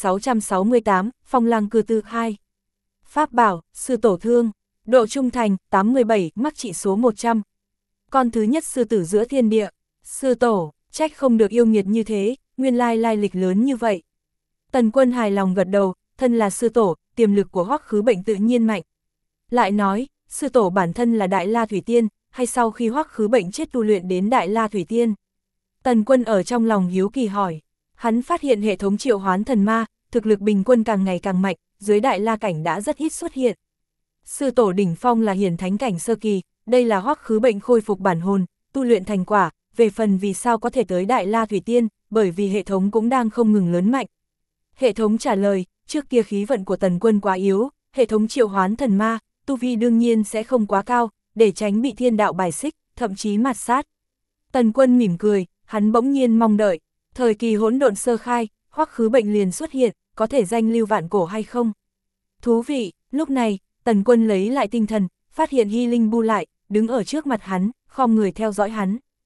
1668, Phong Lang cư tư 2. Pháp bảo, sư tổ thương, độ trung thành, 87, mắc trị số 100. Con thứ nhất sư tử giữa thiên địa, sư tổ, trách không được yêu nghiệt như thế, nguyên lai lai lịch lớn như vậy. Tần Quân hài lòng gật đầu, thân là sư tổ, tiềm lực của Hoắc Khứ Bệnh tự nhiên mạnh. Lại nói, sư tổ bản thân là Đại La Thủy Tiên, hay sau khi Hoắc Khứ Bệnh chết tu luyện đến Đại La Thủy Tiên? Tần Quân ở trong lòng hiếu kỳ hỏi, hắn phát hiện hệ thống triệu hoán thần ma, thực lực bình quân càng ngày càng mạnh, dưới Đại La cảnh đã rất ít xuất hiện. Sư tổ đỉnh phong là hiển thánh cảnh sơ kỳ, đây là Hoắc Khứ Bệnh khôi phục bản hồn, tu luyện thành quả, về phần vì sao có thể tới Đại La Thủy Tiên, bởi vì hệ thống cũng đang không ngừng lớn mạnh. Hệ thống trả lời, trước kia khí vận của Tần Quân quá yếu, hệ thống triệu hoán thần ma, tu vi đương nhiên sẽ không quá cao, để tránh bị thiên đạo bài xích, thậm chí mạt sát. Tần Quân mỉm cười, hắn bỗng nhiên mong đợi, thời kỳ hỗn độn sơ khai, Hoắc Khứ Bệnh liền xuất hiện, có thể danh lưu vạn cổ hay không? Thú vị, lúc này, Tần Quân lấy lại tinh thần, phát hiện Hy Linh bu lại, đứng ở trước mặt hắn, khom người theo dõi hắn.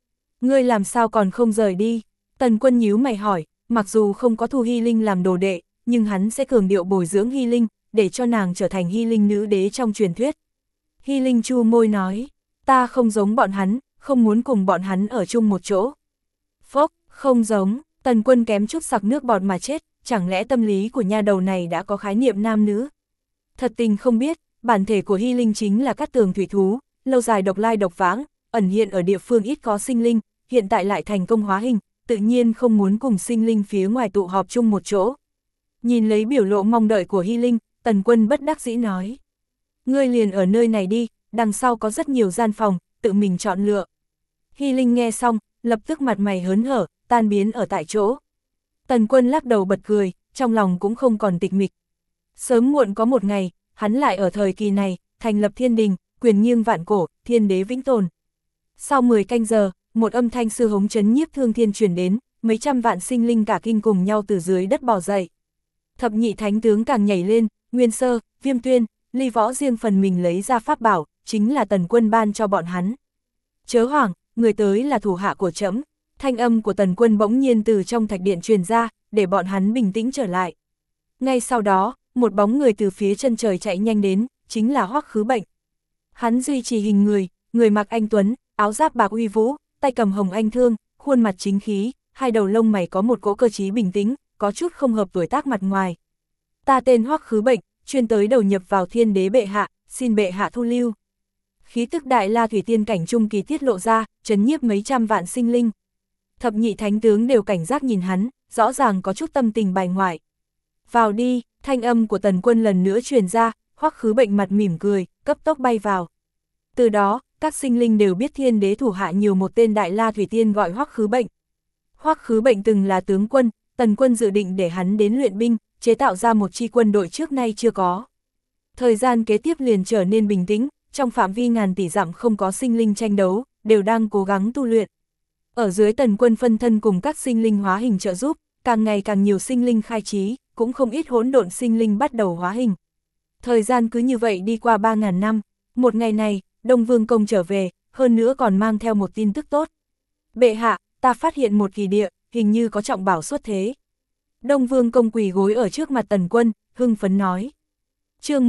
Ngươi làm sao còn không rời đi? Tần Quân nhíu mày hỏi, mặc dù không có thu Hy Linh làm đồ đệ, nhưng hắn sẽ cường điệu bồi dưỡng Hy Linh, để cho nàng trở thành Hy Linh nữ đế trong truyền thuyết. Hy Linh chu môi nói, ta không giống bọn hắn, không muốn cùng bọn hắn ở chung một chỗ. Phốc, không giống, Tần Quân kém chút sặc nước bọt mà chết, chẳng lẽ tâm lý của nha đầu này đã có khái niệm nam nữ? Thật tình không biết, bản thể của Hy Linh chính là cát tường thủy thú, lâu dài độc lai độc vãng, ẩn hiện ở địa phương ít có sinh linh, hiện tại lại thành công hóa hình, tự nhiên không muốn cùng sinh linh phía ngoài tụ họp chung một chỗ. Nhìn lấy biểu lộ mong đợi của Hy Linh, Tần Quân bất đắc dĩ nói. Ngươi liền ở nơi này đi, đằng sau có rất nhiều gian phòng, tự mình chọn lựa. Hy Linh nghe xong, lập tức mặt mày hớn hở, tan biến ở tại chỗ. Tần Quân lắc đầu bật cười, trong lòng cũng không còn tịch mịch. Sớm muộn có một ngày, hắn lại ở thời kỳ này, thành lập thiên đình, quyền nghiêng vạn cổ, thiên đế vĩnh tồn. Sau 10 canh giờ, một âm thanh sư hống chấn nhiếp thương thiên truyền đến, mấy trăm vạn sinh linh cả kinh cùng nhau từ dưới đất bò dậy. Thập nhị thánh tướng càng nhảy lên, Nguyên Sơ, Viêm Tuyên, Ly Võ riêng phần mình lấy ra pháp bảo, chính là Tần Quân ban cho bọn hắn. Chớ hoảng, người tới là thủ hạ của trẫm. Thanh âm của Tần Quân bỗng nhiên từ trong thạch điện truyền ra, để bọn hắn bình tĩnh trở lại. Ngay sau đó, một bóng người từ phía chân trời chạy nhanh đến, chính là Hoắc Khứ Bệnh. Hắn duy trì hình người mặc anh tuấn, áo giáp bạc uy vũ, tay cầm hồng anh thương, khuôn mặt chính khí, hai đầu lông mày có một cỗ cơ trí bình tĩnh, có chút không hợp tuổi tác mặt ngoài. Ta tên Hoắc Khứ Bệnh, chuyên tới đầu nhập vào thiên đế bệ hạ, xin bệ hạ thu lưu. Khí tức đại la thủy tiên cảnh trung kỳ tiết lộ ra, trấn nhiếp mấy trăm vạn sinh linh. Thập nhị thánh tướng đều cảnh giác nhìn hắn, rõ ràng có chút tâm tình bài ngoại. Vào đi, thanh âm của Tần Quân lần nữa truyền ra, Hoắc Khứ Bệnh mặt mỉm cười, cấp tốc bay vào. Từ đó, các sinh linh đều biết thiên đế thủ hạ nhiều một tên đại la thủy tiên gọi Hoắc Khứ Bệnh. Hoắc Khứ Bệnh từng là tướng quân, Tần Quân dự định để hắn đến luyện binh, chế tạo ra một chi quân đội trước nay chưa có. Thời gian kế tiếp liền trở nên bình tĩnh, trong phạm vi ngàn tỷ dặm không có sinh linh tranh đấu, đều đang cố gắng tu luyện. Ở dưới Tần Quân phân thân cùng các sinh linh hóa hình trợ giúp, càng ngày càng nhiều sinh linh khai trí, cũng không ít hỗn độn sinh linh bắt đầu hóa hình. Thời gian cứ như vậy đi qua 3.000 năm, một ngày này, Đông Vương Công trở về, hơn nữa còn mang theo một tin tức tốt. Bệ hạ, ta phát hiện một kỳ địa, hình như có trọng bảo xuất thế. Đông Vương Công quỳ gối ở trước mặt Tần Quân, hưng phấn nói. Chương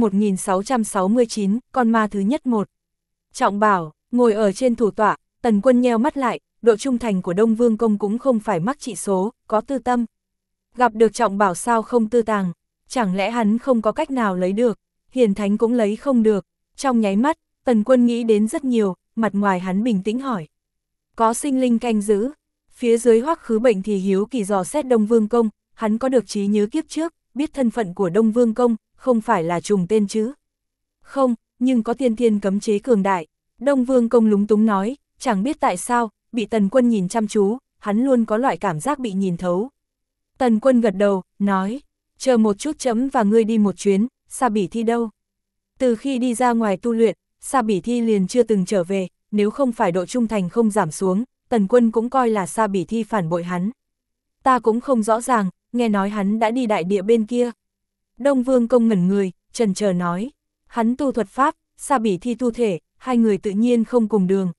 1669, con ma thứ nhất 1. Trọng bảo, ngồi ở trên thủ tọa, Tần Quân nheo mắt lại, độ trung thành của Đông Vương Công cũng không phải mắc trị số, có tư tâm. Gặp được trọng bảo sao không tư tàng, chẳng lẽ hắn không có cách nào lấy được, hiền thánh cũng lấy không được. Trong nháy mắt, Tần Quân nghĩ đến rất nhiều, mặt ngoài hắn bình tĩnh hỏi. Có sinh linh canh giữ, phía dưới Hoắc Khứ Bệnh thì hiếu kỳ dò xét Đông Vương Công, hắn có được trí nhớ kiếp trước, biết thân phận của Đông Vương Công, không phải là trùng tên chứ. Không, nhưng có tiên thiên cấm chế cường đại. Đông Vương Công lúng túng nói, chẳng biết tại sao, bị Tần Quân nhìn chăm chú, hắn luôn có loại cảm giác bị nhìn thấu. Tần Quân gật đầu, nói, chờ một chút chấm và ngươi đi một chuyến, Sa Bỉ Thi đâu? Từ khi đi ra ngoài tu luyện, Sa Bỉ Thi liền chưa từng trở về, nếu không phải độ trung thành không giảm xuống, Tần Quân cũng coi là Sa Bỉ Thi phản bội hắn. Ta cũng không rõ ràng, nghe nói hắn đã đi đại địa bên kia. Đông Vương Công ngẩn người, chần chờ nói, hắn tu thuật pháp, Sa Bỉ Thi tu thể, hai người tự nhiên không cùng đường.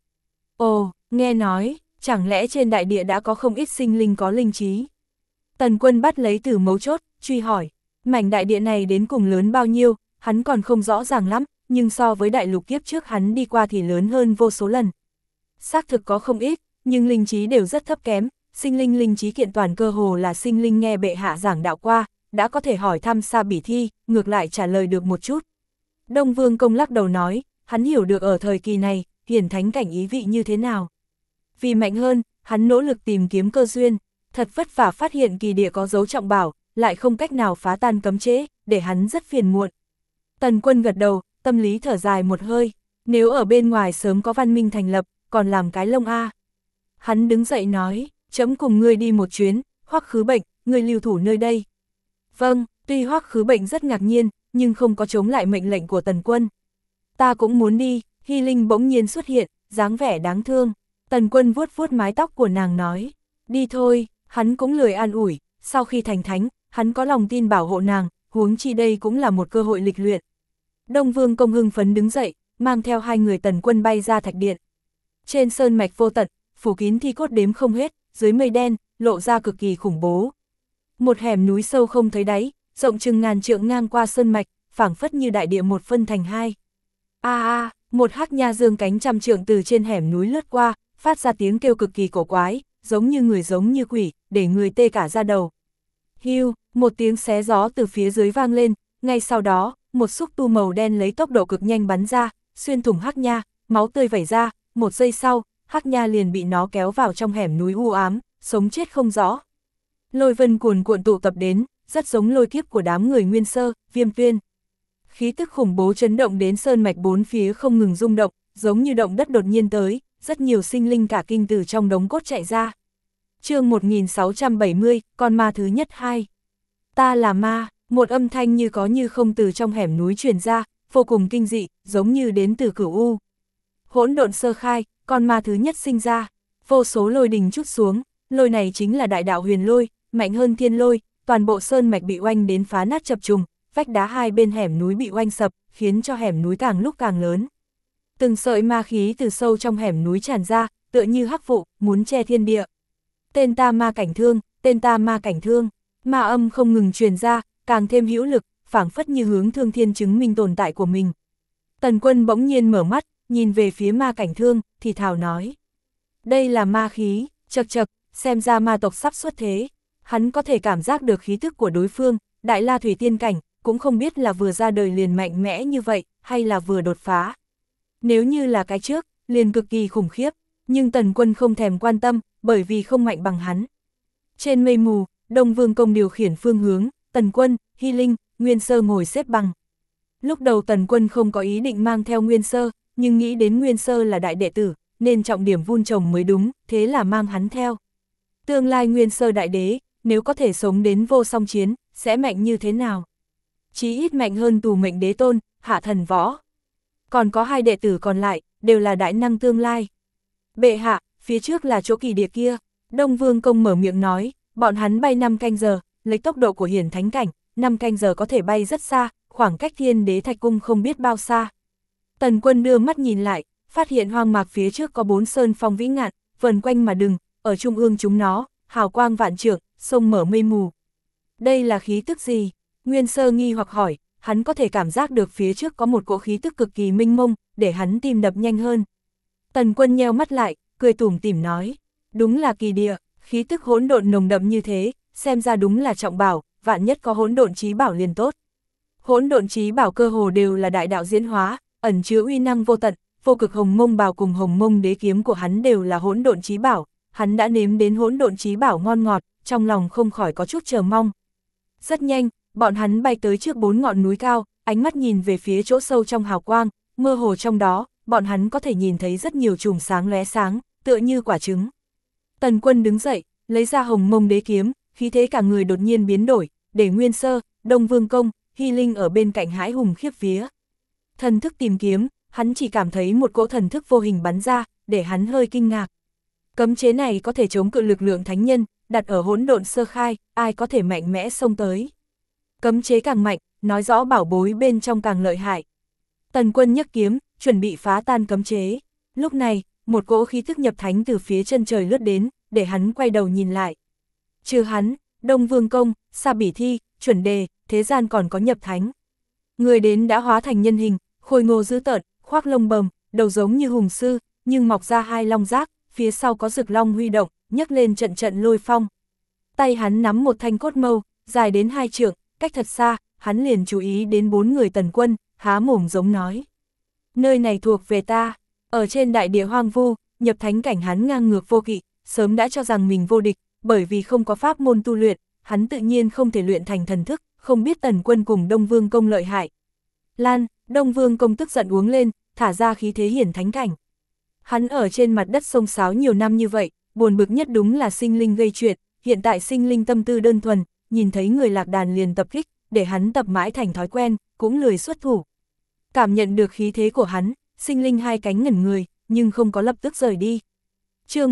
Ồ, nghe nói, chẳng lẽ trên đại địa đã có không ít sinh linh có linh trí? Tần Quân bắt lấy từ mấu chốt, truy hỏi, mảnh đại địa này đến cùng lớn bao nhiêu, hắn còn không rõ ràng lắm, nhưng so với đại lục kiếp trước hắn đi qua thì lớn hơn vô số lần. Xác thực có không ít, nhưng linh trí đều rất thấp kém, sinh linh linh trí kiện toàn cơ hồ là sinh linh nghe bệ hạ giảng đạo qua, đã có thể hỏi thăm Sa Bỉ Thi, ngược lại trả lời được một chút. Đông Vương Công lắc đầu nói, hắn hiểu được ở thời kỳ này, hiển thánh cảnh ý vị như thế nào. Vì mạnh hơn, hắn nỗ lực tìm kiếm cơ duyên, thật vất vả phát hiện kỳ địa có dấu trọng bảo, lại không cách nào phá tan cấm chế, để hắn rất phiền muộn. Tần Quân gật đầu, tâm lý thở dài một hơi, nếu ở bên ngoài sớm có văn minh thành lập, còn làm cái lông a. Hắn đứng dậy nói, chấm cùng ngươi đi một chuyến, Hoắc Khứ Bệnh, ngươi lưu thủ nơi đây. Vâng, tuy Hoắc Khứ Bệnh rất ngạc nhiên, nhưng không có chống lại mệnh lệnh của Tần Quân. Ta cũng muốn đi, Hy Linh bỗng nhiên xuất hiện, dáng vẻ đáng thương. Tần Quân vuốt vuốt mái tóc của nàng nói, đi thôi, hắn cũng lười an ủi, sau khi thành thánh, hắn có lòng tin bảo hộ nàng, huống chi đây cũng là một cơ hội lịch luyện. Đông Vương Công hưng phấn đứng dậy, mang theo hai người Tần Quân bay ra thạch điện. Trên sơn mạch vô tận, phủ kín thi cốt đếm không hết, dưới mây đen, lộ ra cực kỳ khủng bố. Một hẻm núi sâu không thấy đáy, rộng chừng ngàn trượng ngang qua sơn mạch, phảng phất như đại địa một phân thành hai. Một hắc nha dương cánh trăm trượng từ trên hẻm núi lướt qua, phát ra tiếng kêu cực kỳ cổ quái, giống như người giống như quỷ, để người tê cả da đầu. Hiu, một tiếng xé gió từ phía dưới vang lên, ngay sau đó, một xúc tu màu đen lấy tốc độ cực nhanh bắn ra, xuyên thủng hắc nha, máu tươi vẩy ra, một giây sau, hắc nha liền bị nó kéo vào trong hẻm núi u ám, sống chết không rõ. Lôi vân cuồn cuộn tụ tập đến, rất giống lôi kiếp của đám người Nguyên Sơ, Viêm Tuyên. Khí tức khủng bố chấn động đến sơn mạch bốn phía không ngừng rung động, giống như động đất đột nhiên tới, rất nhiều sinh linh cả kinh từ trong đống cốt chạy ra. Chương 1670, con ma thứ nhất 2. Ta là ma, một âm thanh như có như không từ trong hẻm núi truyền ra, vô cùng kinh dị, giống như đến từ Cửu U. Hỗn độn sơ khai, con ma thứ nhất sinh ra, vô số lôi đình trút xuống, lôi này chính là đại đạo huyền lôi, mạnh hơn thiên lôi, toàn bộ sơn mạch bị oanh đến phá nát chập trùng, vách đá hai bên hẻm núi bị oanh sập, khiến cho hẻm núi càng lúc càng lớn. Từng sợi ma khí từ sâu trong hẻm núi tràn ra, tựa như hắc vụ, muốn che thiên địa. Tên ta ma cảnh thương, tên ta ma cảnh thương, ma âm không ngừng truyền ra, càng thêm hữu lực, phảng phất như hướng thương thiên chứng minh tồn tại của mình. Tần Quân bỗng nhiên mở mắt, nhìn về phía ma cảnh thương, thì thào nói. Đây là ma khí, chật chật, xem ra ma tộc sắp xuất thế. Hắn có thể cảm giác được khí thức của đối phương, đại la thủy tiên cảnh, cũng không biết là vừa ra đời liền mạnh mẽ như vậy, hay là vừa đột phá. Nếu như là cái trước, liền cực kỳ khủng khiếp, nhưng Tần Quân không thèm quan tâm, bởi vì không mạnh bằng hắn. Trên mây mù, Đông Vương Công điều khiển phương hướng, Tần Quân, Hy Linh, Nguyên Sơ ngồi xếp bằng. Lúc đầu Tần Quân không có ý định mang theo Nguyên Sơ, nhưng nghĩ đến Nguyên Sơ là đại đệ tử, nên trọng điểm vun trồng mới đúng, thế là mang hắn theo. Tương lai Nguyên Sơ đại đế, nếu có thể sống đến vô song chiến, sẽ mạnh như thế nào? Chí ít mạnh hơn Tù Mệnh Đế Tôn, Hạ Thần Võ. Còn có hai đệ tử còn lại, đều là đại năng tương lai. Bệ hạ, phía trước là chỗ kỳ địa kia. Đông Vương Công mở miệng nói, bọn hắn bay 5 canh giờ, lấy tốc độ của hiển thánh cảnh, 5 canh giờ có thể bay rất xa, khoảng cách Thiên Đế Thạch Cung không biết bao xa. Tần Quân đưa mắt nhìn lại, phát hiện hoang mạc phía trước có 4 sơn phong vĩ ngạn, vần quanh mà đừng, ở trung ương chúng nó, hào quang vạn trượng, sông mở mây mù. Đây là khí tức gì? Nguyên Sơ nghi hoặc hỏi, hắn có thể cảm giác được phía trước có một cỗ khí tức cực kỳ minh mông, để hắn tim đập nhanh hơn. Tần Quân nheo mắt lại, cười tủm tỉm nói, đúng là kỳ địa, khí tức hỗn độn nồng đậm như thế, xem ra đúng là trọng bảo, vạn nhất có hỗn độn chí bảo liền tốt. Hỗn độn chí bảo cơ hồ đều là đại đạo diễn hóa, ẩn chứa uy năng vô tận, vô cực hồng mông bào cùng hồng mông đế kiếm của hắn đều là hỗn độn chí bảo, hắn đã nếm đến hỗn độn chí bảo ngon ngọt, trong lòng không khỏi có chút chờ mong. Rất nhanh, bọn hắn bay tới trước 4 ngọn núi cao, ánh mắt nhìn về phía chỗ sâu trong hào quang, mơ hồ trong đó, bọn hắn có thể nhìn thấy rất nhiều chùm sáng lóe sáng, tựa như quả trứng. Tần Quân đứng dậy, lấy ra hồng mông đế kiếm, khí thế cả người đột nhiên biến đổi, để Nguyên Sơ, Đông Vương Công, Hy Linh ở bên cạnh hãi hùng khiếp vía. Thần thức tìm kiếm, hắn chỉ cảm thấy một cỗ thần thức vô hình bắn ra, để hắn hơi kinh ngạc. Cấm chế này có thể chống cự lực lượng thánh nhân, đặt ở hỗn độn sơ khai, ai có thể mạnh mẽ xông tới. Cấm chế càng mạnh, nói rõ bảo bối bên trong càng lợi hại. Tần Quân nhấc kiếm, chuẩn bị phá tan cấm chế. Lúc này, một cỗ khí thức nhập thánh từ phía chân trời lướt đến, để hắn quay đầu nhìn lại. Trừ hắn, Đông Vương Công, Sa Bỉ Thi, Chuẩn Đề, thế gian còn có nhập thánh. Người đến đã hóa thành nhân hình, khôi ngô dữ tợn, khoác lông bầm, đầu giống như hùng sư, nhưng mọc ra 2 long giác, phía sau có rực long huy động, nhấc lên trận trận lôi phong. Tay hắn nắm một thanh cốt mâu, dài đến 2 trượng, cách thật xa, hắn liền chú ý đến 4 người Tần Quân, há mồm giống nói. Nơi này thuộc về ta, ở trên đại địa hoang vu, nhập thánh cảnh hắn ngang ngược vô kỵ, sớm đã cho rằng mình vô địch, bởi vì không có pháp môn tu luyện, hắn tự nhiên không thể luyện thành thần thức, không biết Tần Quân cùng Đông Vương Công lợi hại. Lan, Đông Vương Công tức giận uống lên, thả ra khí thế hiển thánh cảnh. Hắn ở trên mặt đất sông sáo nhiều năm như vậy, buồn bực nhất đúng là sinh linh gây chuyện, hiện tại sinh linh tâm tư đơn thuần, nhìn thấy người lạc đàn liền tập kích, để hắn tập mãi thành thói quen, cũng lười xuất thủ. Cảm nhận được khí thế của hắn, sinh linh 2 cánh ngẩn người, nhưng không có lập tức rời đi. Chương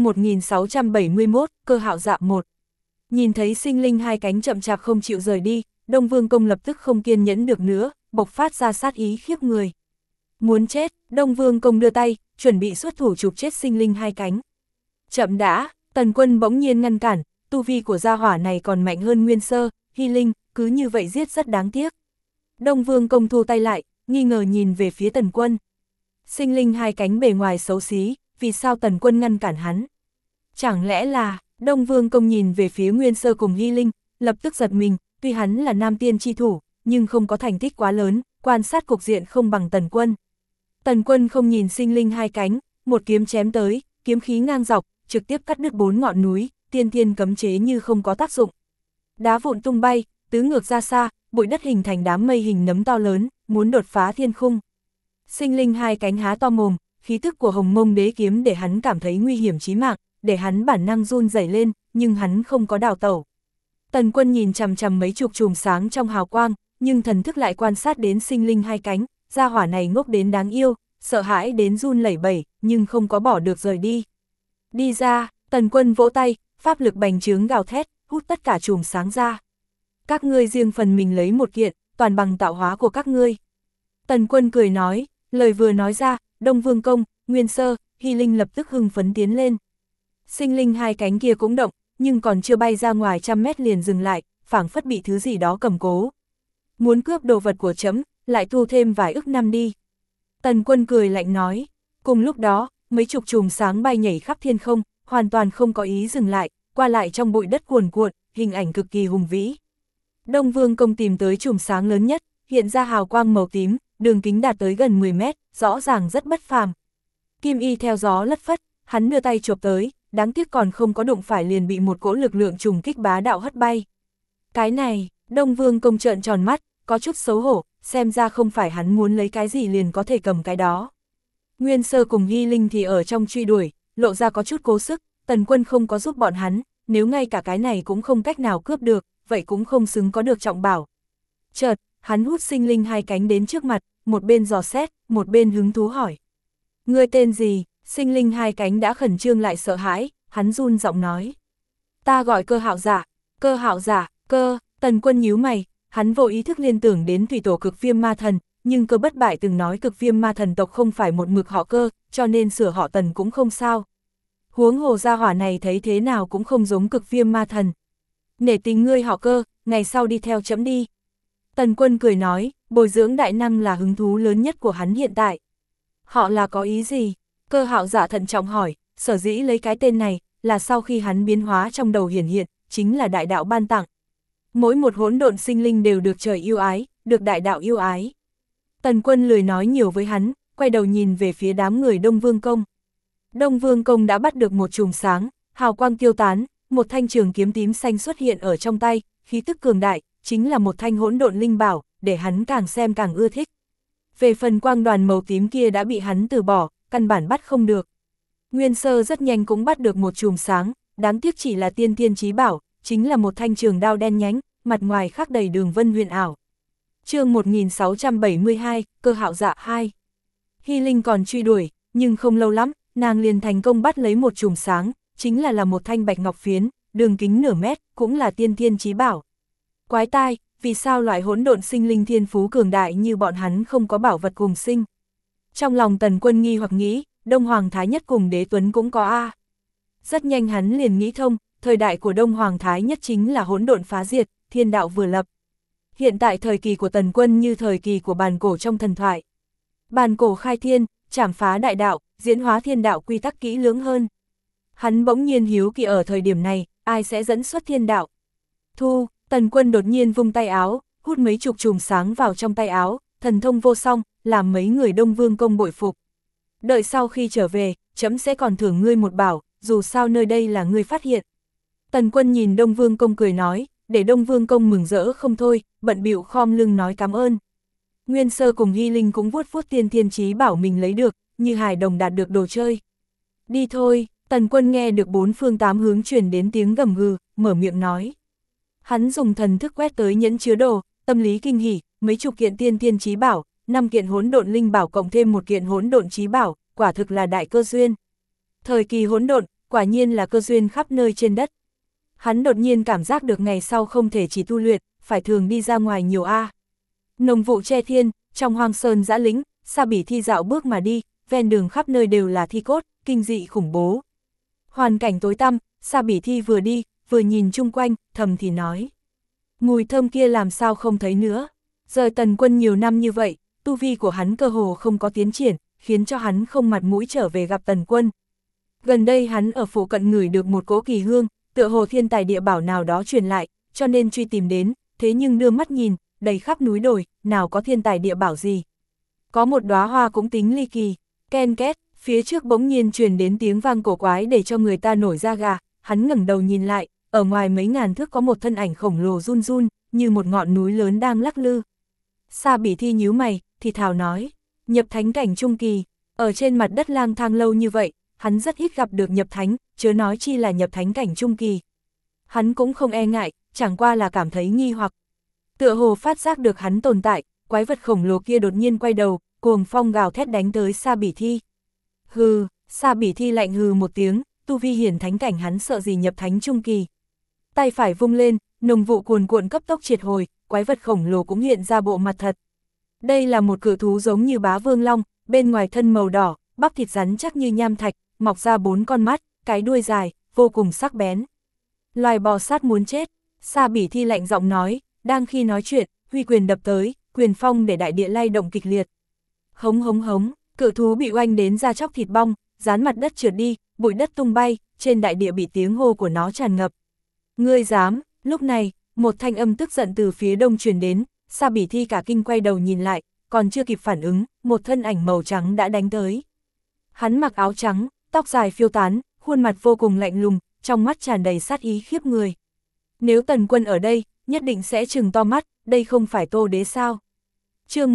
1671, cơ hạo dạ 1. Nhìn thấy sinh linh 2 cánh chậm chạp không chịu rời đi, Đông Vương Công lập tức không kiên nhẫn được nữa, bộc phát ra sát ý khiếp người. Muốn chết, Đông Vương Công đưa tay, chuẩn bị xuất thủ chụp chết sinh linh 2 cánh. Chậm đã, Tần Quân bỗng nhiên ngăn cản, tu vi của gia hỏa này còn mạnh hơn Nguyên Sơ, Hy Linh, cứ như vậy giết rất đáng tiếc. Đông Vương Công thu tay lại, nghi ngờ nhìn về phía Tần Quân. Sinh linh hai cánh bề ngoài xấu xí, vì sao Tần Quân ngăn cản hắn? Chẳng lẽ là, Đông Vương Công nhìn về phía Nguyên Sơ cùng Hy Linh, lập tức giật mình, tuy hắn là nam tiên chi thủ, nhưng không có thành tích quá lớn, quan sát cục diện không bằng Tần Quân. Tần Quân không nhìn sinh linh hai cánh, một kiếm chém tới, kiếm khí ngang dọc, trực tiếp cắt đứt 4 ngọn núi, tiên thiên cấm chế như không có tác dụng. Đá vụn tung bay, tứ ngược ra xa, bụi đất hình thành đám mây hình nấm to lớn, muốn đột phá thiên khung. Sinh linh hai cánh há to mồm, khí tức của Hồng Mông Đế kiếm để hắn cảm thấy nguy hiểm chí mạng, để hắn bản năng run rẩy lên, nhưng hắn không có đào tẩu. Tần Quân nhìn chằm chằm mấy chục chùm sáng trong hào quang, nhưng thần thức lại quan sát đến sinh linh hai cánh, gia hỏa này ngốc đến đáng yêu, sợ hãi đến run lẩy bẩy, nhưng không có bỏ được rời đi. Đi ra, Tần Quân vỗ tay, pháp lực bành trướng gào thét, hút tất cả chùm sáng ra. Các ngươi riêng phần mình lấy một kiện, toàn bằng tạo hóa của các ngươi. Tần Quân cười nói, lời vừa nói ra, Đông Vương Công, Nguyên Sơ, Hy Linh lập tức hưng phấn tiến lên. Sinh linh hai cánh kia cũng động, nhưng còn chưa bay ra ngoài 100 mét liền dừng lại, phảng phất bị thứ gì đó cầm cố. Muốn cướp đồ vật của trẫm, lại thu thêm vài ức năm đi. Tần Quân cười lạnh nói. Cùng lúc đó, mấy chục chùm sáng bay nhảy khắp thiên không, hoàn toàn không có ý dừng lại, qua lại trong bụi đất cuồn cuộn, hình ảnh cực kỳ hùng vĩ. Đông Vương Công tìm tới chùm sáng lớn nhất, hiện ra hào quang màu tím, đường kính đạt tới gần 10 mét, rõ ràng rất bất phàm. Kim y theo gió lất phất, hắn đưa tay chộp tới, đáng tiếc còn không có đụng phải liền bị một cỗ lực lượng trùng kích bá đạo hất bay. Cái này, Đông Vương Công trợn tròn mắt, có chút xấu hổ, xem ra không phải hắn muốn lấy cái gì liền có thể cầm cái đó. Nguyên Sơ cùng Hy Linh thì ở trong truy đuổi, lộ ra có chút cố sức, Tần Quân không có giúp bọn hắn, nếu ngay cả cái này cũng không cách nào cướp được, vậy cũng không xứng có được trọng bảo. Chợt, hắn hút sinh linh hai cánh đến trước mặt, một bên dò xét, một bên hứng thú hỏi. Ngươi tên gì? Sinh linh hai cánh đã khẩn trương lại sợ hãi, hắn run giọng nói. Ta gọi Cơ Hạo Giả, Cơ Hạo Giả, Cơ. Tần Quân nhíu mày, hắn vô ý thức liên tưởng đến thủy tổ Cực Viêm Ma Thần, nhưng Cơ Bất Bại từng nói Cực Viêm Ma Thần tộc không phải một mực họ Cơ, cho nên sửa họ Tần cũng không sao. Huống hồ gia hỏa này thấy thế nào cũng không giống Cực Viêm Ma Thần. Nể tình ngươi họ Cơ, ngày sau đi theo trẫm đi. Tần Quân cười nói, bồi dưỡng đại năng là hứng thú lớn nhất của hắn hiện tại. Họ là có ý gì? Cơ Hạo Giả thận trọng hỏi, sở dĩ lấy cái tên này, là sau khi hắn biến hóa trong đầu hiển hiện, chính là đại đạo ban tặng. Mỗi một hỗn độn sinh linh đều được trời yêu ái, được đại đạo yêu ái. Tần Quân lười nói nhiều với hắn, quay đầu nhìn về phía đám người Đông Vương Công. Đông Vương Công đã bắt được một chùm sáng, hào quang tiêu tán, một thanh trường kiếm tím xanh xuất hiện ở trong tay, khí tức cường đại, chính là một thanh hỗn độn linh bảo, để hắn càng xem càng ưa thích. Về phần quang đoàn màu tím kia đã bị hắn từ bỏ, căn bản bắt không được. Nguyên Sơ rất nhanh cũng bắt được một chùm sáng, đáng tiếc chỉ là tiên thiên chí bảo, chính là một thanh trường đao đen nhánh, mặt ngoài khắc đầy đường vân huyền ảo. Chương 1672, Cơ Hạo Dạ 2. Hy Linh còn truy đuổi, nhưng không lâu lắm, nàng liền thành công bắt lấy một chùm sáng, chính là một thanh bạch ngọc phiến, đường kính nửa mét, cũng là tiên thiên chí bảo. Quái tai, vì sao loại hỗn độn sinh linh thiên phú cường đại như bọn hắn không có bảo vật cùng sinh? Trong lòng Tần Quân nghi hoặc nghĩ, Đông Hoàng Thái Nhất cùng Đế Tuấn cũng có a. Rất nhanh hắn liền nghĩ thông, thời đại của Đông Hoàng Thái Nhất chính là hỗn độn phá diệt, thiên đạo vừa lập. Hiện tại thời kỳ của Tần Quân như thời kỳ của bàn cổ trong thần thoại. Bàn cổ khai thiên, trảm phá đại đạo, diễn hóa thiên đạo quy tắc kỹ lưỡng hơn. Hắn bỗng nhiên hiếu kỳ ở thời điểm này, ai sẽ dẫn xuất thiên đạo. Thu, Tần Quân đột nhiên vung tay áo, hút mấy chục chùm sáng vào trong tay áo, thần thông vô song, làm mấy người Đông Vương Công bội phục. Đợi sau khi trở về, trẫm sẽ còn thưởng ngươi một bảo, dù sao nơi đây là ngươi phát hiện. Tần Quân nhìn Đông Vương Công cười nói, để Đông Vương Công mừng rỡ không thôi, bận bịu khom lưng nói cảm ơn. Nguyên Sơ cùng Hy Linh cũng vuốt vuốt tiên thiên chí bảo mình lấy được, như hài đồng đạt được đồ chơi. Đi thôi, Tần Quân nghe được bốn phương tám hướng truyền đến tiếng gầm gừ, mở miệng nói. Hắn dùng thần thức quét tới nhẫn chứa đồ, tâm lý kinh hỉ, mấy chục kiện tiên thiên chí bảo, 5 kiện hỗn độn linh bảo cộng thêm một kiện hỗn độn chí bảo, quả thực là đại cơ duyên. Thời kỳ hỗn độn, quả nhiên là cơ duyên khắp nơi trên đất. Hắn đột nhiên cảm giác được ngày sau không thể chỉ tu luyện, phải thường đi ra ngoài nhiều a. Nồng vụ che thiên, trong hoang sơn dã lĩnh, Sa Bỉ Thi dạo bước mà đi, ven đường khắp nơi đều là thi cốt, kinh dị khủng bố. Hoàn cảnh tối tăm, Sa Bỉ Thi vừa đi, vừa nhìn chung quanh, thầm thì nói. Mùi thơm kia làm sao không thấy nữa. Rời Tần Quân nhiều năm như vậy, tu vi của hắn cơ hồ không có tiến triển, khiến cho hắn không mặt mũi trở về gặp Tần Quân. Gần đây hắn ở phụ cận ngửi được một cỗ kỳ hương, tựa hồ thiên tài địa bảo nào đó truyền lại, cho nên truy tìm đến, thế nhưng đưa mắt nhìn, đầy khắp núi đồi, nào có thiên tài địa bảo gì. Có một đóa hoa cũng tính ly kỳ, ken két, phía trước bỗng nhiên truyền đến tiếng vang cổ quái để cho người ta nổi da gà, hắn ngẩng đầu nhìn lại, ở ngoài mấy ngàn thước có một thân ảnh khổng lồ run run, như một ngọn núi lớn đang lắc lư. Sa Bỉ Thi nhíu mày, thì thào nói, nhập thánh cảnh trung kỳ, ở trên mặt đất lang thang lâu như vậy, hắn rất ít gặp được nhập thánh, chớ nói chi là nhập thánh cảnh trung kỳ. Hắn cũng không e ngại, chẳng qua là cảm thấy nghi hoặc. Tựa hồ phát giác được hắn tồn tại, quái vật khổng lồ kia đột nhiên quay đầu, cuồng phong gào thét đánh tới Sa Bỉ Thi. Hừ, Sa Bỉ Thi lạnh hừ một tiếng, tu vi hiển thánh cảnh hắn sợ gì nhập thánh trung kỳ. Tay phải vung lên, nồng vụ cuồn cuộn cấp tốc triệt hồi, quái vật khổng lồ cũng hiện ra bộ mặt thật. Đây là một cự thú giống như bá vương long, bên ngoài thân màu đỏ, bắp thịt rắn chắc như nham thạch, mọc ra 4 con mắt, cái đuôi dài, vô cùng sắc bén. Loài bò sát muốn chết, Sa Bỉ Thi lạnh giọng nói, đang khi nói chuyện, huy quyền đập tới, quyền phong để đại địa lay động kịch liệt. Hống hống hống, cự thú bị oanh đến da chóc thịt bong, dán mặt đất trượt đi, bụi đất tung bay, trên đại địa bị tiếng hô của nó tràn ngập. Ngươi dám, lúc này, một thanh âm tức giận từ phía đông truyền đến, Sa Bỉ Thi cả kinh quay đầu nhìn lại, còn chưa kịp phản ứng, một thân ảnh màu trắng đã đánh tới. Hắn mặc áo trắng, tóc dài phiêu tán, khuôn mặt vô cùng lạnh lùng, trong mắt tràn đầy sát ý khiếp người. Nếu Tần Quân ở đây, nhất định sẽ trừng to mắt, đây không phải Tô Đế sao? Chương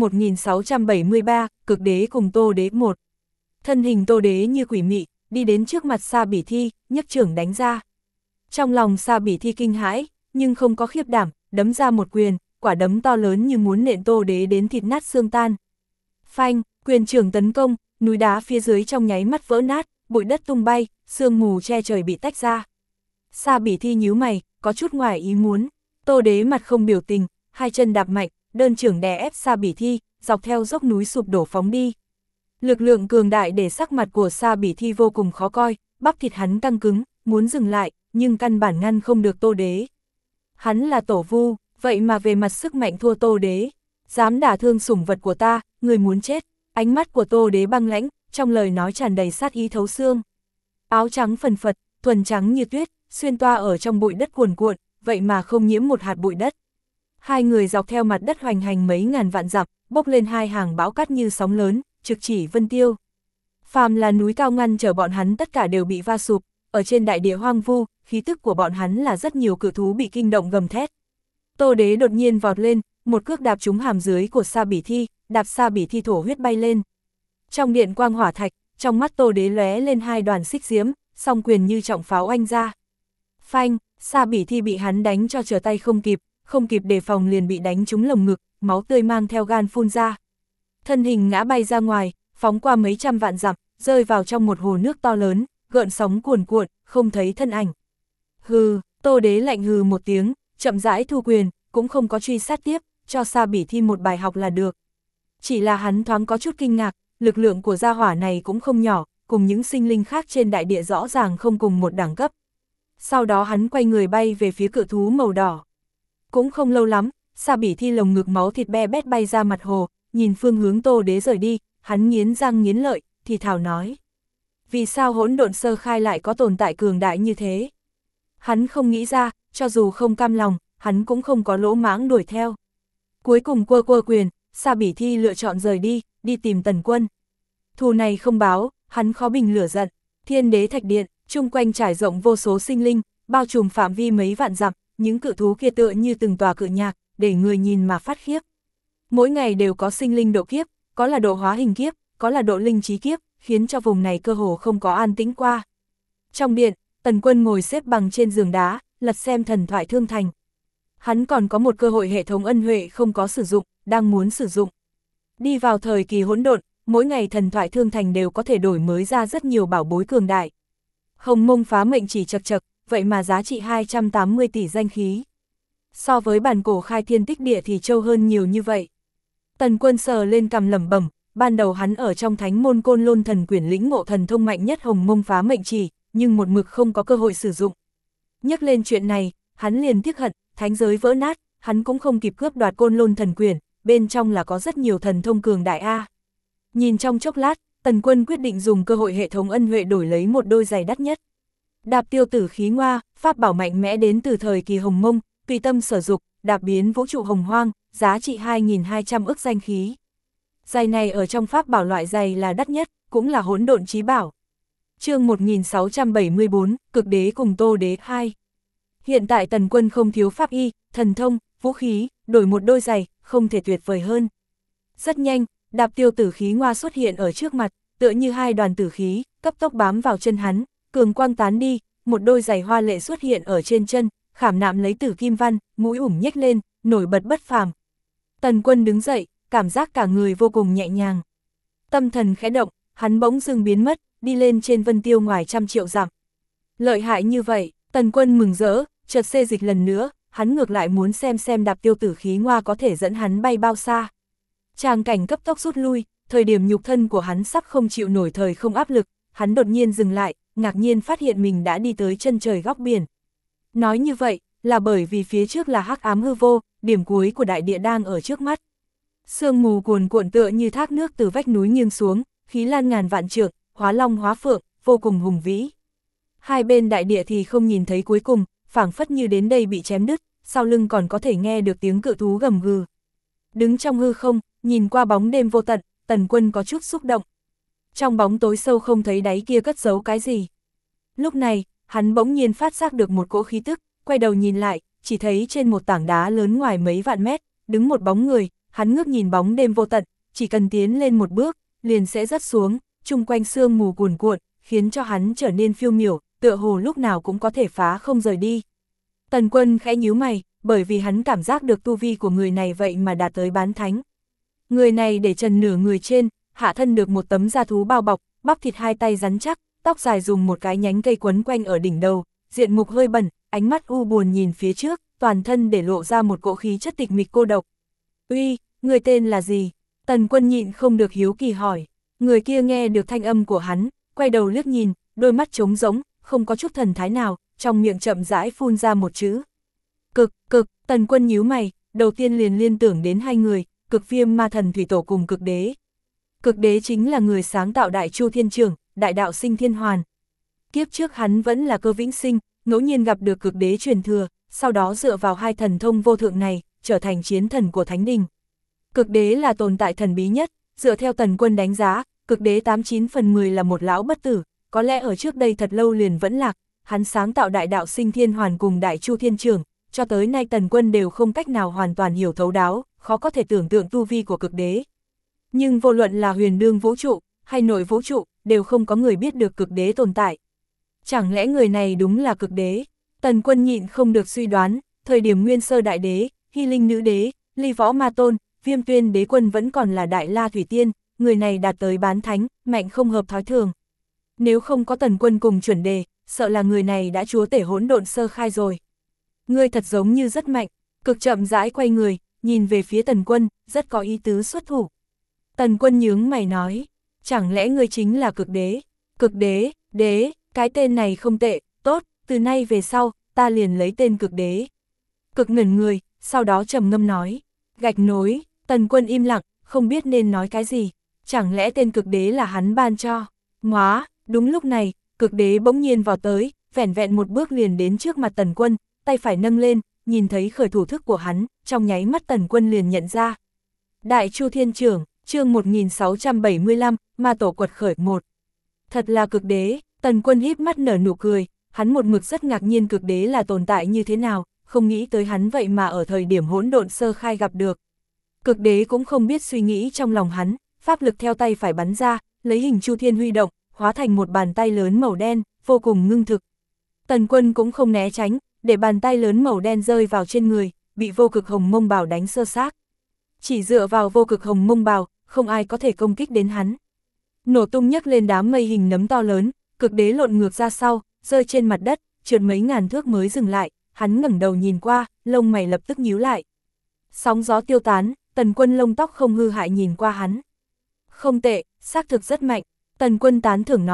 1673, Cực Đế cùng Tô Đế 1. Thân hình Tô Đế như quỷ mị, đi đến trước mặt Sa Bỉ Thi, nhấc chưởng đánh ra. Trong lòng Sa Bỉ Thi kinh hãi, nhưng không có khiếp đảm, đấm ra một quyền, quả đấm to lớn như muốn nện Tô Đế đến thịt nát xương tan. Phanh, quyền trưởng tấn công, núi đá phía dưới trong nháy mắt vỡ nát, bụi đất tung bay, sương mù che trời bị tách ra. Sa Bỉ Thi nhíu mày, có chút ngoài ý muốn. Tô Đế mặt không biểu tình, hai chân đạp mạnh, đơn trưởng đè ép Sa Bỉ Thi, dọc theo dốc núi sụp đổ phóng đi. Lực lượng cường đại để sắc mặt của Sa Bỉ Thi vô cùng khó coi, bắp thịt hắn căng cứng, muốn dừng lại, nhưng căn bản ngăn không được Tô Đế. Hắn là tổ vu, vậy mà về mặt sức mạnh thua Tô Đế. Dám đả thương sủng vật của ta, người muốn chết. Ánh mắt của Tô Đế băng lãnh, trong lời nói tràn đầy sát ý thấu xương. Áo trắng phần phật, thuần trắng như tuyết, xuyên toa ở trong bụi đất cuồn cuộn, vậy mà không nhiễm một hạt bụi đất. Hai người dọc theo mặt đất hoành hành mấy ngàn vạn dặm, bốc lên hai hàng bão cát như sóng lớn, trực chỉ vân tiêu. Phàm là núi cao ngăn trở bọn hắn tất cả đều bị va sụp, ở trên đại địa hoang vu, khí tức của bọn hắn là rất nhiều cự thú bị kinh động gầm thét. Tô Đế đột nhiên vọt lên, một cước đạp trúng hàm dưới của Sa Bỉ Thi, đạp Sa Bỉ Thi thổ huyết bay lên. Trong điện quang hỏa thạch, trong mắt Tô Đế lóe lên hai đoàn xích diễm, song quyền như trọng pháo oanh ra. Phanh, Sa Bỉ Thi bị hắn đánh cho trở tay không kịp đề phòng liền bị đánh trúng lồng ngực, máu tươi mang theo gan phun ra. Thân hình ngã bay ra ngoài, phóng qua mấy trăm vạn dặm, rơi vào trong một hồ nước to lớn, gợn sóng cuồn cuộn, không thấy thân ảnh. Hừ, Tô Đế lạnh hừ một tiếng, chậm rãi thu quyền, cũng không có truy sát tiếp, cho Sa Bỉ Thi một bài học là được. Chỉ là hắn thoáng có chút kinh ngạc, lực lượng của gia hỏa này cũng không nhỏ, cùng những sinh linh khác trên đại địa rõ ràng không cùng một đẳng cấp. Sau đó hắn quay người bay về phía cự thú màu đỏ. Cũng không lâu lắm, Sa Bỉ Thi lồng ngực máu thịt be bét bay ra mặt hồ, nhìn phương hướng Tô Đế rời đi, hắn nghiến răng nghiến lợi, thì thào nói. Vì sao hỗn độn sơ khai lại có tồn tại cường đại như thế? Hắn không nghĩ ra, cho dù không cam lòng, hắn cũng không có lỗ mãng đuổi theo. Cuối cùng quơ quyền, Sa Bỉ Thi lựa chọn rời đi, đi tìm Tần Quân. Thù này không báo, hắn khó bình lửa giận. Thiên Đế Thạch Điện, chung quanh trải rộng vô số sinh linh, bao trùm phạm vi mấy vạn dặm, những cự thú kia tựa như từng tòa cự nhạc, để người nhìn mà phát khiếp. Mỗi ngày đều có sinh linh độ kiếp, có là độ hóa hình kiếp, có là độ linh trí kiếp, khiến cho vùng này cơ hồ không có an tĩnh qua. Trong điện, Tần Quân ngồi xếp bằng trên giường đá, lật xem thần thoại Thương Thành. Hắn còn có một cơ hội hệ thống ân huệ không có sử dụng, đang muốn sử dụng. Đi vào thời kỳ hỗn độn, mỗi ngày thần thoại Thương Thành đều có thể đổi mới ra rất nhiều bảo bối cường đại. Hồng Mông phá mệnh chỉ chật chật, vậy mà giá trị 280 tỷ danh khí. So với bản cổ khai thiên tích địa thì trâu hơn nhiều như vậy. Tần Quân sờ lên cằm lẩm bẩm, ban đầu hắn ở trong thánh môn Côn Lôn Thần Quyển lĩnh ngộ thần thông mạnh nhất Hồng Mông phá mệnh chỉ, nhưng một mực không có cơ hội sử dụng. Nhắc lên chuyện này, hắn liền tiếc hận, thánh giới vỡ nát, hắn cũng không kịp cướp đoạt Côn Lôn thần quyền, bên trong là có rất nhiều thần thông cường đại a. Nhìn trong chốc lát, Tần Quân quyết định dùng cơ hội hệ thống ân huệ đổi lấy một đôi giày đắt nhất. Đạp tiêu tử khí ngoa, pháp bảo mạnh mẽ đến từ thời kỳ Hồng Mông, tùy tâm sở dục, đạp biến vũ trụ hồng hoang, giá trị 2.200 ức danh khí. Giày này ở trong pháp bảo loại giày là đắt nhất, cũng là hỗn độn chí bảo. Chương 1674, Cực Đế cùng Tô Đế 2. Hiện tại Tần Quân không thiếu pháp y, thần thông, vũ khí, đổi một đôi giày, không thể tuyệt vời hơn. Rất nhanh, đạp tiêu tử khí ngoa xuất hiện ở trước mặt, tựa như hai đoàn tử khí, cấp tốc bám vào chân hắn, cường quang tán đi, một đôi giày hoa lệ xuất hiện ở trên chân, khảm nạm lấy tử kim văn, mũi nhếch lên, nổi bật bất phàm. Tần Quân đứng dậy, cảm giác cả người vô cùng nhẹ nhàng. Tâm thần khẽ động, hắn bỗng dưng biến mất, đi lên trên vân tiêu ngoài trăm triệu dặm. Lợi hại như vậy, Tần Quân mừng rỡ, chợt xê dịch lần nữa, hắn ngược lại muốn xem đạp tiêu tử khí ngoa có thể dẫn hắn bay bao xa. Tràng cảnh cấp tốc rút lui, thời điểm nhục thân của hắn sắp không chịu nổi thời không áp lực, hắn đột nhiên dừng lại, ngạc nhiên phát hiện mình đã đi tới chân trời góc biển. Nói như vậy, là bởi vì phía trước là hắc ám hư vô, điểm cuối của đại địa đang ở trước mắt. Sương mù cuồn cuộn tựa như thác nước từ vách núi nghiêng xuống, khí lan ngàn vạn trượng, hóa long hóa phượng, vô cùng hùng vĩ. Hai bên đại địa thì không nhìn thấy cuối cùng, phảng phất như đến đây bị chém đứt, sau lưng còn có thể nghe được tiếng cự thú gầm gừ. Đứng trong hư không, nhìn qua bóng đêm vô tận, Tần Quân có chút xúc động. Trong bóng tối sâu không thấy đáy kia cất giấu cái gì. Lúc này, hắn bỗng nhiên phát giác được một cỗ khí tức, quay đầu nhìn lại, chỉ thấy trên một tảng đá lớn ngoài mấy vạn mét, đứng một bóng người, hắn ngước nhìn bóng đêm vô tận, chỉ cần tiến lên một bước, liền sẽ rớt xuống, chung quanh sương mù cuồn cuộn, khiến cho hắn trở nên phiêu miểu, tựa hồ lúc nào cũng có thể phá không rời đi. Tần Quân khẽ nhíu mày, bởi vì hắn cảm giác được tu vi của người này vậy mà đạt tới bán thánh. Người này để trần nửa người trên, hạ thân được một tấm da thú bao bọc, bắp thịt hai tay rắn chắc, tóc dài dùng một cái nhánh cây quấn quanh ở đỉnh đầu, diện mục hơi bẩn, ánh mắt u buồn nhìn phía trước, toàn thân để lộ ra một cỗ khí chất tịch mịch cô độc. Uy, người tên là gì? Tần Quân nhịn không được hiếu kỳ hỏi. Người kia nghe được thanh âm của hắn, quay đầu liếc nhìn, đôi mắt trống rỗng, không có chút thần thái nào, trong miệng chậm rãi phun ra một chữ. Cực, Tần Quân nhíu mày, đầu tiên liền liên tưởng đến hai người, Cực Viêm Ma Thần Thủy Tổ cùng Cực Đế. Cực Đế chính là người sáng tạo Đại Chu Thiên Trường, Đại Đạo Sinh Thiên Hoàn. Kiếp trước hắn vẫn là Cơ Vĩnh Sinh, ngẫu nhiên gặp được Cực Đế truyền thừa, sau đó dựa vào hai thần thông vô thượng này, trở thành chiến thần của Thánh Đình. Cực Đế là tồn tại thần bí nhất, dựa theo Tần Quân đánh giá, Cực Đế 89 phần 10 là một lão bất tử, có lẽ ở trước đây thật lâu liền vẫn lạc, hắn sáng tạo Đại Đạo Sinh Thiên Hoàn cùng Đại Chu Thiên Trường, cho tới nay Tần Quân đều không cách nào hoàn toàn hiểu thấu đáo, khó có thể tưởng tượng tu vi của Cực Đế. Nhưng vô luận là huyền đương vũ trụ, hay nội vũ trụ, đều không có người biết được Cực Đế tồn tại. Chẳng lẽ người này đúng là Cực Đế? Tần Quân nhịn không được suy đoán, thời điểm Nguyên Sơ Đại Đế, Hy Linh Nữ Đế, Ly Võ Ma Tôn, Viêm Tuyên Đế Quân vẫn còn là Đại La Thủy Tiên, người này đạt tới bán thánh, mạnh không hợp thói thường. Nếu không có Tần Quân cùng chuẩn đề, sợ là người này đã chúa tể hỗn độn sơ khai rồi. Ngươi thật giống như rất mạnh, Cực chậm rãi quay người, nhìn về phía Tần Quân, rất có ý tứ xuất thủ. Tần Quân nhướng mày nói, chẳng lẽ ngươi chính là Cực Đế? Cực Đế, cái tên này không tệ, tốt, từ nay về sau, ta liền lấy tên Cực Đế. Cực ngẩn người, sau đó trầm ngâm nói, gạch nối. Tần Quân im lặng, không biết nên nói cái gì, chẳng lẽ tên Cực Đế là hắn ban cho? Móa, đúng lúc này, Cực Đế bỗng nhiên vào tới, vẻn vẹn một bước liền đến trước mặt Tần Quân, tay phải nâng lên, nhìn thấy khởi thủ thức của hắn, trong nháy mắt Tần Quân liền nhận ra. Đại Chu Thiên Trưởng, chương 1675, Ma Tổ quật khởi 1. Thật là Cực Đế, Tần Quân híp mắt nở nụ cười, hắn một mực rất ngạc nhiên Cực Đế là tồn tại như thế nào, không nghĩ tới hắn vậy mà ở thời điểm hỗn độn sơ khai gặp được. Cực Đế cũng không biết suy nghĩ trong lòng hắn, pháp lực theo tay phải bắn ra, lấy hình Chu Thiên huy động, hóa thành một bàn tay lớn màu đen, vô cùng ngưng thực. Tần Quân cũng không né tránh, để bàn tay lớn màu đen rơi vào trên người, bị Vô Cực Hồng Mông Bào đánh sơ xác. Chỉ dựa vào Vô Cực Hồng Mông Bào, không ai có thể công kích đến hắn. Nổ tung nhấc lên đám mây hình nấm to lớn, Cực Đế lộn ngược ra sau, rơi trên mặt đất, trượt mấy ngàn thước mới dừng lại, hắn ngẩng đầu nhìn qua, lông mày lập tức nhíu lại. Sóng gió tiêu tán, Tần Quân lông tóc không hư hại nhìn qua hắn. Không tệ, xác thực rất mạnh, Tần Quân tán thưởng nói,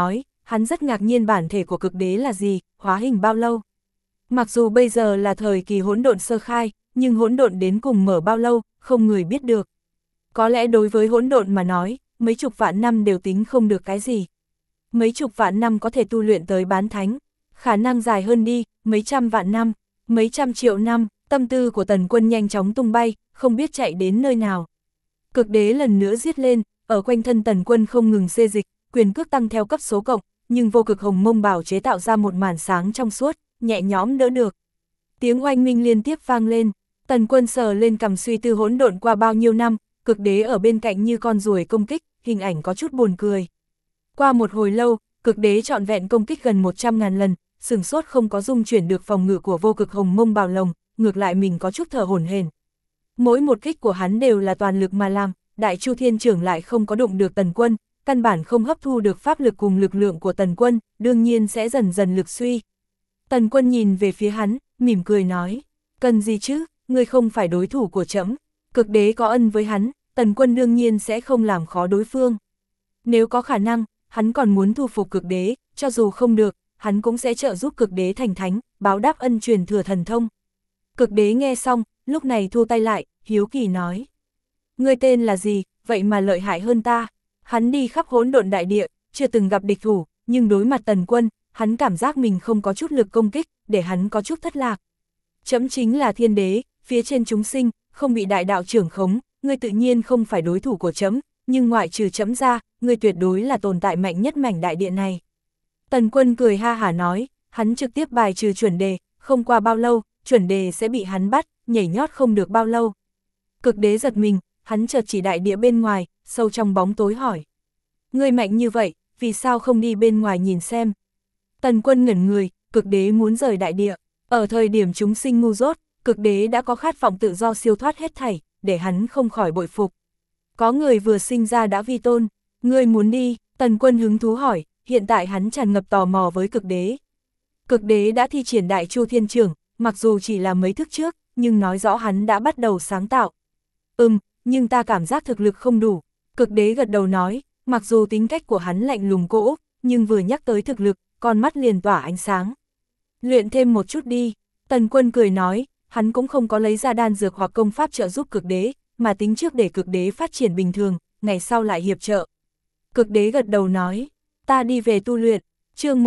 hắn rất ngạc nhiên bản thể của cực đế là gì, hóa hình bao lâu. Mặc dù bây giờ là thời kỳ hỗn độn sơ khai, nhưng hỗn độn đến cùng mở bao lâu, không người biết được. Có lẽ đối với hỗn độn mà nói, mấy chục vạn năm đều tính không được cái gì. Mấy chục vạn năm có thể tu luyện tới bán thánh, khả năng dài hơn đi, mấy trăm vạn năm, mấy trăm triệu năm, tâm tư của Tần Quân nhanh chóng tung bay, không biết chạy đến nơi nào. Cực đế lần nữa giết lên, ở quanh thân Tần Quân không ngừng xê dịch, quyền cước tăng theo cấp số cộng, nhưng vô cực hồng mông bảo chế tạo ra một màn sáng trong suốt, nhẹ nhõm đỡ được. Tiếng oanh minh liên tiếp vang lên, Tần Quân sờ lên cằm suy tư hỗn độn qua bao nhiêu năm, cực đế ở bên cạnh như con ruồi công kích, hình ảnh có chút buồn cười. Qua một hồi lâu, cực đế trọn vẹn công kích gần 100.000 lần, sừng sốt không có dung chuyển được phòng ngự của vô cực hồng mông bào lồng, ngược lại mình có chút thở hổn hển. Mỗi một kích của hắn đều là toàn lực mà làm, Đại Chu Thiên Trưởng lại không có đụng được Tần Quân, căn bản không hấp thu được pháp lực cùng lực lượng của Tần Quân, đương nhiên sẽ dần dần lực suy. Tần Quân nhìn về phía hắn, mỉm cười nói, cần gì chứ, ngươi không phải đối thủ của trẫm. Cực đế có ân với hắn, Tần Quân đương nhiên sẽ không làm khó đối phương. Nếu có khả năng, hắn còn muốn thu phục cực đế, cho dù không được, hắn cũng sẽ trợ giúp cực đế thành thánh, báo đáp ân truyền thừa thần thông. Cực đế nghe xong, lúc này thu tay lại, hiếu kỳ nói. Ngươi tên là gì, vậy mà lợi hại hơn ta? Hắn đi khắp hỗn độn đại địa, chưa từng gặp địch thủ, nhưng đối mặt Tần Quân, hắn cảm giác mình không có chút lực công kích, để hắn có chút thất lạc. Trẫm chính là thiên đế, phía trên chúng sinh, không bị đại đạo trưởng khống, ngươi tự nhiên không phải đối thủ của trẫm, nhưng ngoại trừ trẫm ra, ngươi tuyệt đối là tồn tại mạnh nhất mảnh đại địa này. Tần Quân cười ha hả nói, hắn trực tiếp bài trừ chuẩn đề, không qua bao lâu, chuẩn đề sẽ bị hắn bắt, nhảy nhót không được bao lâu. Cực đế giật mình, hắn chợt chỉ đại địa bên ngoài, sâu trong bóng tối hỏi. Ngươi mạnh như vậy, vì sao không đi bên ngoài nhìn xem? Tần Quân ngẩn người, cực đế muốn rời đại địa. Ở thời điểm chúng sinh ngu dốt, cực đế đã có khát vọng tự do siêu thoát hết thảy, để hắn không khỏi bội phục. Có người vừa sinh ra đã vi tôn, ngươi muốn đi, Tần Quân hứng thú hỏi, hiện tại hắn tràn ngập tò mò với cực đế. Cực đế đã thi triển Đại Chu Thiên Trưởng, mặc dù chỉ là mấy thức trước, nhưng nói rõ hắn đã bắt đầu sáng tạo. Nhưng ta cảm giác thực lực không đủ. Cực đế gật đầu nói, mặc dù tính cách của hắn lạnh lùng cô Úc, nhưng vừa nhắc tới thực lực, con mắt liền tỏa ánh sáng. Luyện thêm một chút đi, Tần Quân cười nói, hắn cũng không có lấy ra đan dược hoặc công pháp trợ giúp cực đế, mà tính trước để cực đế phát triển bình thường, ngày sau lại hiệp trợ. Cực đế gật đầu nói, ta đi về tu luyện, chương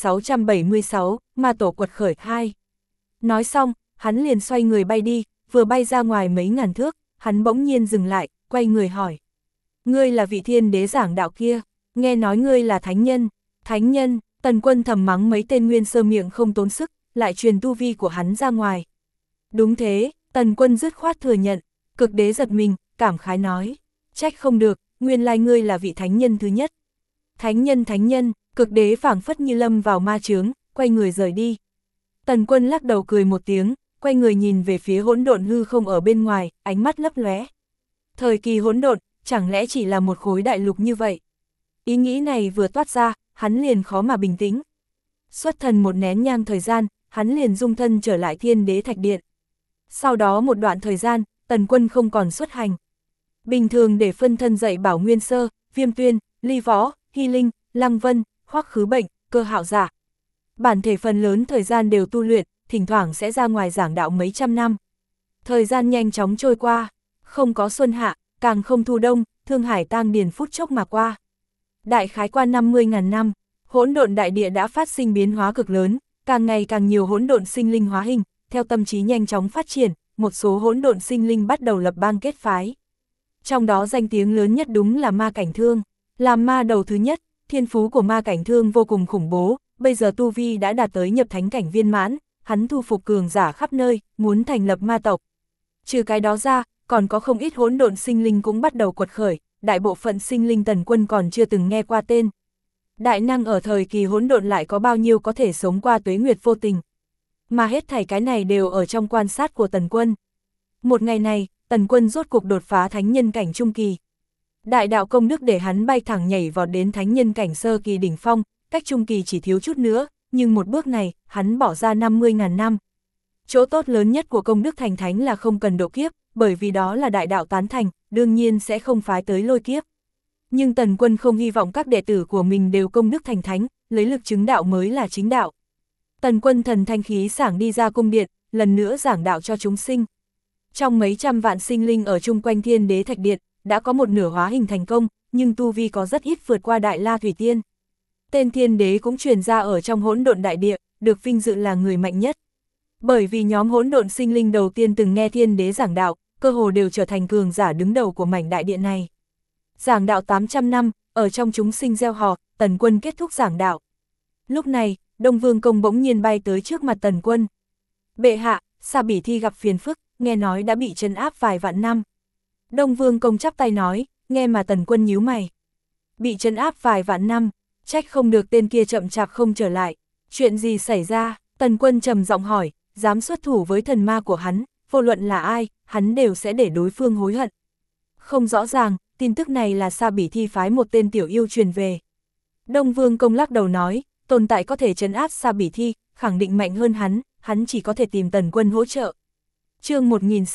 1676, Ma Tổ quật khởi 2. Nói xong, hắn liền xoay người bay đi, vừa bay ra ngoài mấy ngàn thước, hắn bỗng nhiên dừng lại, quay người hỏi. Ngươi là vị thiên đế giảng đạo kia, nghe nói ngươi là thánh nhân. Thánh nhân, Tần Quân thầm mắng mấy tên nguyên sơ miệng không tốn sức, lại truyền tu vi của hắn ra ngoài. Đúng thế, Tần Quân dứt khoát thừa nhận, cực đế giật mình, cảm khái nói. Trách không được, nguyên lai ngươi là vị thánh nhân thứ nhất. Thánh nhân, cực đế phảng phất như lâm vào ma chướng, quay người rời đi. Tần Quân lắc đầu cười một tiếng, quay người nhìn về phía hỗn độn hư không ở bên ngoài, ánh mắt lấp lóe. Thời kỳ hỗn độn, chẳng lẽ chỉ là một khối đại lục như vậy? Ý nghĩ này vừa toát ra, hắn liền khó mà bình tĩnh. Xuất thần một nén nhang thời gian, hắn liền dung thân trở lại Thiên Đế Thạch Điện. Sau đó một đoạn thời gian, Tần Quân không còn xuất hành. Bình thường để phân thân dạy bảo Nguyên Sơ, Viêm Tuyên, Ly Võ, Hy Linh, Lăng Vân, Hoắc Khứ Bệnh, Cơ Hạo Giả. Bản thể phần lớn thời gian đều tu luyện, thỉnh thoảng sẽ ra ngoài giảng đạo mấy trăm năm. Thời gian nhanh chóng trôi qua, không có xuân hạ, càng không thu đông, Thương Hải tang điền phút chốc mà qua. Đại khái qua 50.000 năm, hỗn độn đại địa đã phát sinh biến hóa cực lớn, càng ngày càng nhiều hỗn độn sinh linh hóa hình, theo tâm trí nhanh chóng phát triển, một số hỗn độn sinh linh bắt đầu lập bang kết phái. Trong đó danh tiếng lớn nhất đúng là Ma Cảnh Thương, làm ma đầu thứ nhất, thiên phú của Ma Cảnh Thương vô cùng khủng bố, bây giờ tu vi đã đạt tới nhập thánh cảnh viên mãn, hắn thu phục cường giả khắp nơi, muốn thành lập ma tộc. Trừ cái đó ra, còn có không ít hỗn độn sinh linh cũng bắt đầu quật khởi, đại bộ phận sinh linh Tần Quân còn chưa từng nghe qua tên. Đại năng ở thời kỳ hỗn độn lại có bao nhiêu có thể sống qua tuế nguyệt vô tình. Mà hết thảy cái này đều ở trong quan sát của Tần Quân. Một ngày này, Tần Quân rốt cuộc đột phá thánh nhân cảnh trung kỳ. Đại đạo công đức để hắn bay thẳng nhảy vọt đến thánh nhân cảnh sơ kỳ đỉnh phong, cách trung kỳ chỉ thiếu chút nữa, nhưng một bước này, hắn bỏ ra 50.000 năm. Chỗ tốt lớn nhất của công đức thành thánh là không cần độ kiếp, bởi vì đó là đại đạo tán thành, đương nhiên sẽ không phái tới lôi kiếp. Nhưng Tần Quân không hy vọng các đệ tử của mình đều công đức thành thánh, lấy lực chứng đạo mới là chính đạo. Tần Quân thần thanh khí sảng đi ra cung điện, lần nữa giảng đạo cho chúng sinh. Trong mấy trăm vạn sinh linh ở chung quanh Thiên Đế Thạch Điện, đã có một nửa hóa hình thành công, nhưng tu vi có rất ít vượt qua Đại La Thủy Tiên. Tên Thiên Đế cũng truyền ra ở trong hỗn độn đại địa, được vinh dự là người mạnh nhất. Bởi vì nhóm hỗn độn sinh linh đầu tiên từng nghe Thiên Đế giảng đạo, cơ hồ đều trở thành cường giả đứng đầu của mảnh đại điện này. Giảng đạo 800 năm, ở trong chúng sinh gieo hò, Tần Quân kết thúc giảng đạo. Lúc này, Đông Vương Công bỗng nhiên bay tới trước mặt Tần Quân. Bệ hạ, Sa Bỉ Thi gặp phiền phức, nghe nói đã bị trấn áp vài vạn năm. Đông Vương Công chắp tay nói, nghe mà Tần Quân nhíu mày. Bị trấn áp vài vạn năm, trách không được tên kia chậm chạp không trở lại. Chuyện gì xảy ra? Tần Quân trầm giọng hỏi, dám xuất thủ với thần ma của hắn, vô luận là ai, hắn đều sẽ để đối phương hối hận. Không rõ ràng, tin tức này là Sa Bỉ Thi phái một tên tiểu yêu truyền về. Đông Vương Công lắc đầu nói, tồn tại có thể trấn áp Sa Bỉ Thi, khẳng định mạnh hơn hắn chỉ có thể tìm Tần Quân hỗ trợ. Chương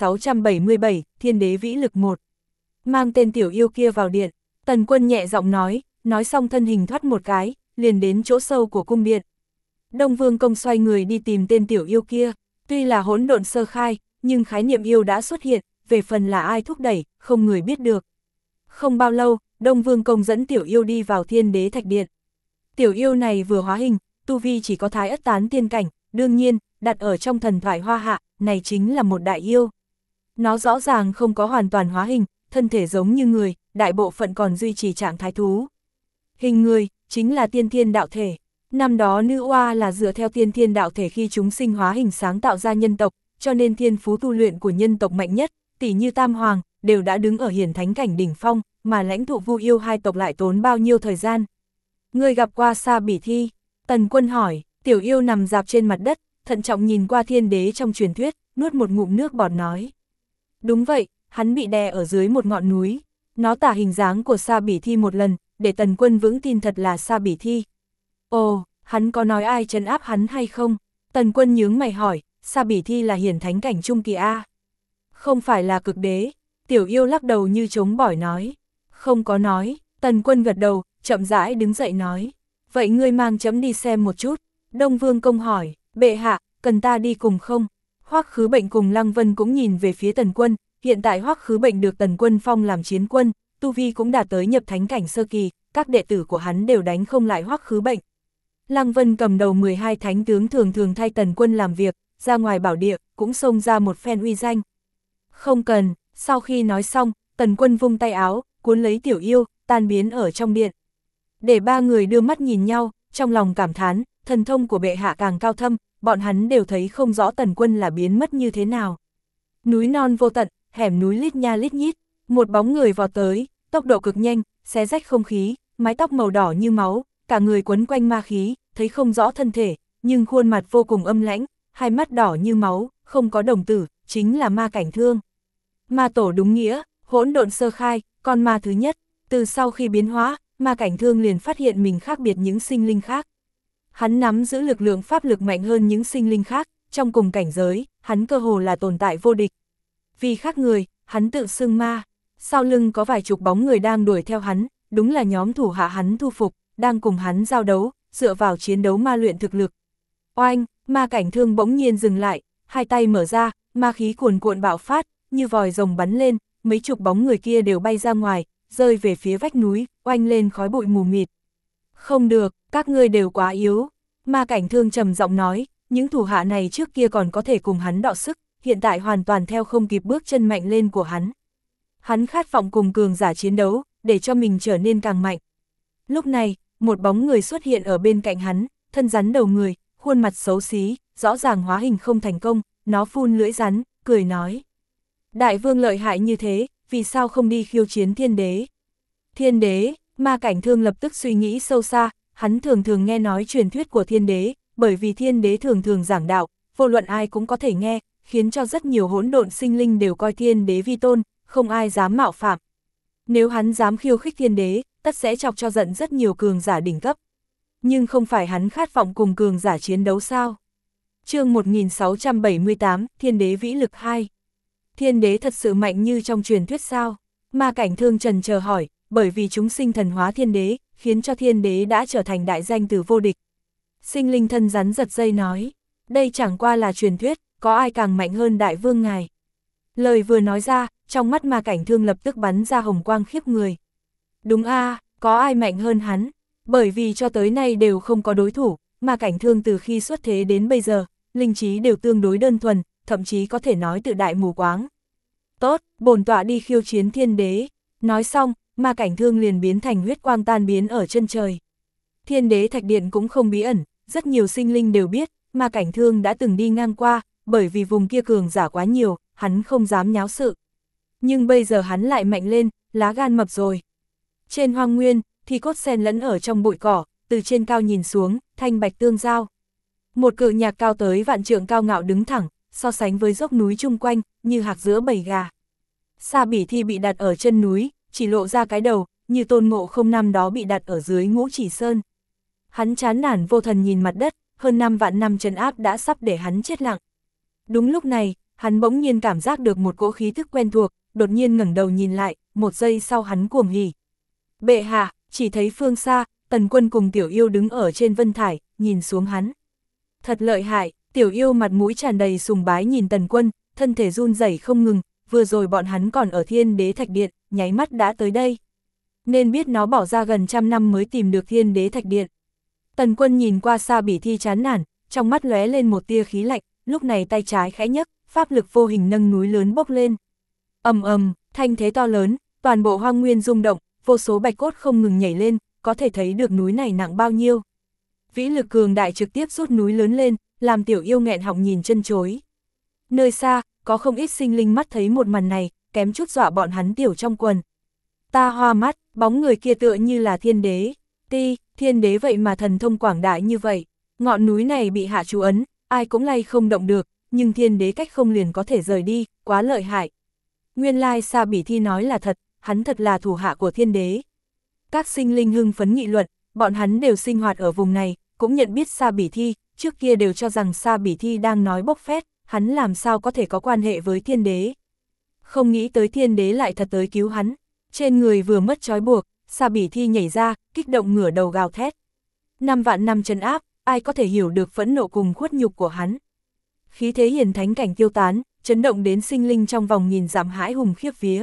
1677, Thiên Đế Vĩ Lực 1. Mang tên tiểu yêu kia vào điện, Tần Quân nhẹ giọng nói xong thân hình thoát một cái, liền đến chỗ sâu của cung điện. Đông Vương Công xoay người đi tìm tên tiểu yêu kia, tuy là hỗn độn sơ khai, nhưng khái niệm yêu đã xuất hiện, về phần là ai thúc đẩy, không người biết được. Không bao lâu, Đông Vương Công dẫn tiểu yêu đi vào Thiên Đế Thạch Điện. Tiểu yêu này vừa hóa hình, tu vi chỉ có Thái Ất Tán tiên cảnh, đương nhiên, đặt ở trong thần thoại Hoa Hạ, này chính là một đại yêu. Nó rõ ràng không có hoàn toàn hóa hình, thân thể giống như người, đại bộ phận còn duy trì trạng thái thú. Hình người, chính là tiên thiên đạo thể. Năm đó nữ oa là dựa theo tiên thiên đạo thể khi chúng sinh hóa hình sáng tạo ra nhân tộc, cho nên thiên phú tu luyện của nhân tộc mạnh nhất, tỷ như Tam Hoàng, đều đã đứng ở hiển thánh cảnh đỉnh phong, mà lãnh tụ Vu Yêu hai tộc lại tốn bao nhiêu thời gian. Người gặp qua Sa Bỉ Thi? Tần Quân hỏi. Tiểu yêu nằm dạp trên mặt đất, thận trọng nhìn qua Thiên Đế trong truyền thuyết, nuốt một ngụm nước bọt nói. Đúng vậy, hắn bị đè ở dưới một ngọn núi. Nó tả hình dáng của Sa Bỉ Thi một lần, để Tần Quân vững tin thật là Sa Bỉ Thi. Ồ, hắn có nói ai trấn áp hắn hay không? Tần Quân nhướng mày hỏi, Sa Bỉ Thi là hiển thánh cảnh trung kỳ A. Không phải là cực đế. Tiểu yêu lắc đầu như trống bỏi nói. Không có nói. Tần Quân gật đầu, chậm rãi đứng dậy nói. Vậy ngươi mang chấm đi xem một chút. Đông Vương Công hỏi, bệ hạ, cần ta đi cùng không? Hoắc Khứ Bệnh cùng Lăng Vân cũng nhìn về phía Tần Quân, hiện tại Hoắc Khứ Bệnh được Tần Quân phong làm chiến quân, tu vi cũng đạt tới nhập thánh cảnh sơ kỳ, các đệ tử của hắn đều đánh không lại Hoắc Khứ Bệnh. Lăng Vân cầm đầu 12 thánh tướng thường thường thay Tần Quân làm việc, ra ngoài bảo địa, cũng xông ra một phen uy danh. Không cần, sau khi nói xong, Tần Quân vung tay áo, cuốn lấy tiểu yêu, tan biến ở trong điện. Để ba người đưa mắt nhìn nhau, trong lòng cảm thán, thần thông của bệ hạ càng cao thâm, bọn hắn đều thấy không rõ Tần Quân là biến mất như thế nào. Núi non vô tận, hẻm núi lít nha lít nhít, một bóng người vọt tới, tốc độ cực nhanh, xé rách không khí, mái tóc màu đỏ như máu, cả người quấn quanh ma khí, thấy không rõ thân thể, nhưng khuôn mặt vô cùng âm lãnh, hai mắt đỏ như máu, không có đồng tử, chính là Ma Cảnh Thương. Ma tổ đúng nghĩa, hỗn độn sơ khai, con ma thứ nhất, từ sau khi biến hóa, Ma Cảnh Thương liền phát hiện mình khác biệt những sinh linh khác. Hắn nắm giữ lực lượng pháp lực mạnh hơn những sinh linh khác, trong cùng cảnh giới, hắn cơ hồ là tồn tại vô địch. Vì khác người, hắn tự xưng ma, sau lưng có vài chục bóng người đang đuổi theo hắn, đúng là nhóm thủ hạ hắn thu phục, đang cùng hắn giao đấu, dựa vào chiến đấu ma luyện thực lực. Oanh, Ma Cảnh Thương bỗng nhiên dừng lại, hai tay mở ra, ma khí cuồn cuộn bạo phát, như vòi rồng bắn lên, mấy chục bóng người kia đều bay ra ngoài, rơi về phía vách núi, oanh lên khói bụi mù mịt. Không được, các ngươi đều quá yếu. Ma Cảnh Thương trầm giọng nói, những thủ hạ này trước kia còn có thể cùng hắn đọ sức, hiện tại hoàn toàn theo không kịp bước chân mạnh lên của hắn. Hắn khát vọng cùng cường giả chiến đấu, để cho mình trở nên càng mạnh. Lúc này, một bóng người xuất hiện ở bên cạnh hắn, thân rắn đầu người, khuôn mặt xấu xí, rõ ràng hóa hình không thành công, nó phun lưỡi rắn, cười nói. Đại vương lợi hại như thế, vì sao không đi khiêu chiến Thiên Đế? Thiên Đế, Ma Cảnh Thương lập tức suy nghĩ sâu xa, hắn thường thường nghe nói truyền thuyết của Thiên Đế, bởi vì Thiên Đế thường thường giảng đạo, vô luận ai cũng có thể nghe, khiến cho rất nhiều hỗn độn sinh linh đều coi Thiên Đế vi tôn, không ai dám mạo phạm. Nếu hắn dám khiêu khích Thiên Đế, tất sẽ chọc cho giận rất nhiều cường giả đỉnh cấp. Nhưng không phải hắn khát vọng cùng cường giả chiến đấu sao? Chương 1678, Thiên Đế Vĩ Lực 2. Thiên Đế thật sự mạnh như trong truyền thuyết sao? Ma Cảnh Thương trần chờ hỏi, bởi vì chúng sinh thần hóa Thiên Đế, khiến cho thiên đế đã trở thành đại danh từ vô địch. Sinh linh thân rắn giật dây nói, đây chẳng qua là truyền thuyết, có ai càng mạnh hơn đại vương ngài. Lời vừa nói ra, trong mắt Ma Cảnh Thương lập tức bắn ra hồng quang khiếp người. Đúng a, có ai mạnh hơn hắn, bởi vì cho tới nay đều không có đối thủ, Ma Cảnh Thương từ khi xuất thế đến bây giờ, linh trí đều tương đối đơn thuần, thậm chí có thể nói tự đại mù quáng. Tốt, bổn tọa đi khiêu chiến thiên đế. Nói xong, Ma Cảnh Thương liền biến thành huyết quang tan biến ở chân trời. Thiên đế thạch điện cũng không bí ẩn, rất nhiều sinh linh đều biết, Ma Cảnh Thương đã từng đi ngang qua, bởi vì vùng kia cường giả quá nhiều, hắn không dám nháo sự. Nhưng bây giờ hắn lại mạnh lên, lá gan mập rồi. Trên hoang nguyên, thì cốt sen lẫn ở trong bụi cỏ, từ trên cao nhìn xuống, thanh bạch tương giao. Một cự nhạc cao tới vạn trượng cao ngạo đứng thẳng, so sánh với dốc núi chung quanh, như hạc giữa bầy gà. Sa Bỉ Thi bị đặt ở chân núi, chỉ lộ ra cái đầu, như Tôn Ngộ Không năm đó bị đặt ở dưới Ngũ Chỉ Sơn. Hắn chán nản vô thần nhìn mặt đất, hơn 5 vạn năm trấn áp đã sắp để hắn chết lặng. Đúng lúc này, hắn bỗng nhiên cảm giác được một cỗ khí thức quen thuộc, đột nhiên ngẩng đầu nhìn lại, một giây sau hắn cuồng hỉ. Bệ hạ, chỉ thấy phương xa, Tần Quân cùng Tiểu Yêu đứng ở trên vân thải, nhìn xuống hắn. Thật lợi hại, Tiểu Yêu mặt mũi tràn đầy sùng bái nhìn Tần Quân, thân thể run rẩy không ngừng, vừa rồi bọn hắn còn ở Thiên Đế Thạch Điện, nháy mắt đã tới đây. Nên biết nó bỏ ra gần 100 năm mới tìm được Thiên Đế Thạch Điện. Tần Quân nhìn qua Sa Bỉ Thi chán nản, trong mắt lóe lên một tia khí lạnh, lúc này tay trái khẽ nhấc, pháp lực vô hình nâng núi lớn bốc lên. Ầm ầm, thanh thế to lớn, toàn bộ hoang nguyên rung động, vô số bạch cốt không ngừng nhảy lên, có thể thấy được núi này nặng bao nhiêu. Vĩ lực cường đại trực tiếp rút núi lớn lên, làm Tiểu Yêu nghẹn họng nhìn chân chối. Nơi xa, có không ít sinh linh mắt thấy một màn này, kém chút dọa bọn hắn tiểu trong quần. Ta hoa mắt, bóng người kia tựa như là thiên đế. Thiên đế vậy mà thần thông quảng đại như vậy. Ngọn núi này bị hạ chú ấn, ai cũng lay không động được, nhưng thiên đế cách không liền có thể rời đi, quá lợi hại. Nguyên lai Sa Bỉ Thi nói là thật, hắn thật là thủ hạ của thiên đế. Các sinh linh hưng phấn nghị luận, bọn hắn đều sinh hoạt ở vùng này, cũng nhận biết Sa Bỉ Thi, trước kia đều cho rằng Sa Bỉ Thi đang nói bốc phét, hắn làm sao có thể có quan hệ với thiên đế. Không nghĩ tới thiên đế lại thật tới cứu hắn, trên người vừa mất trói buộc, Sa Bỉ Thi nhảy ra, kích động ngửa đầu gào thét. 5 vạn năm trấn áp, ai có thể hiểu được phẫn nộ cùng khuất nhục của hắn. Khí thế hiển thánh cảnh tiêu tán, chấn động đến sinh linh trong vòng nghìn dặm hãi hùng khiếp vía.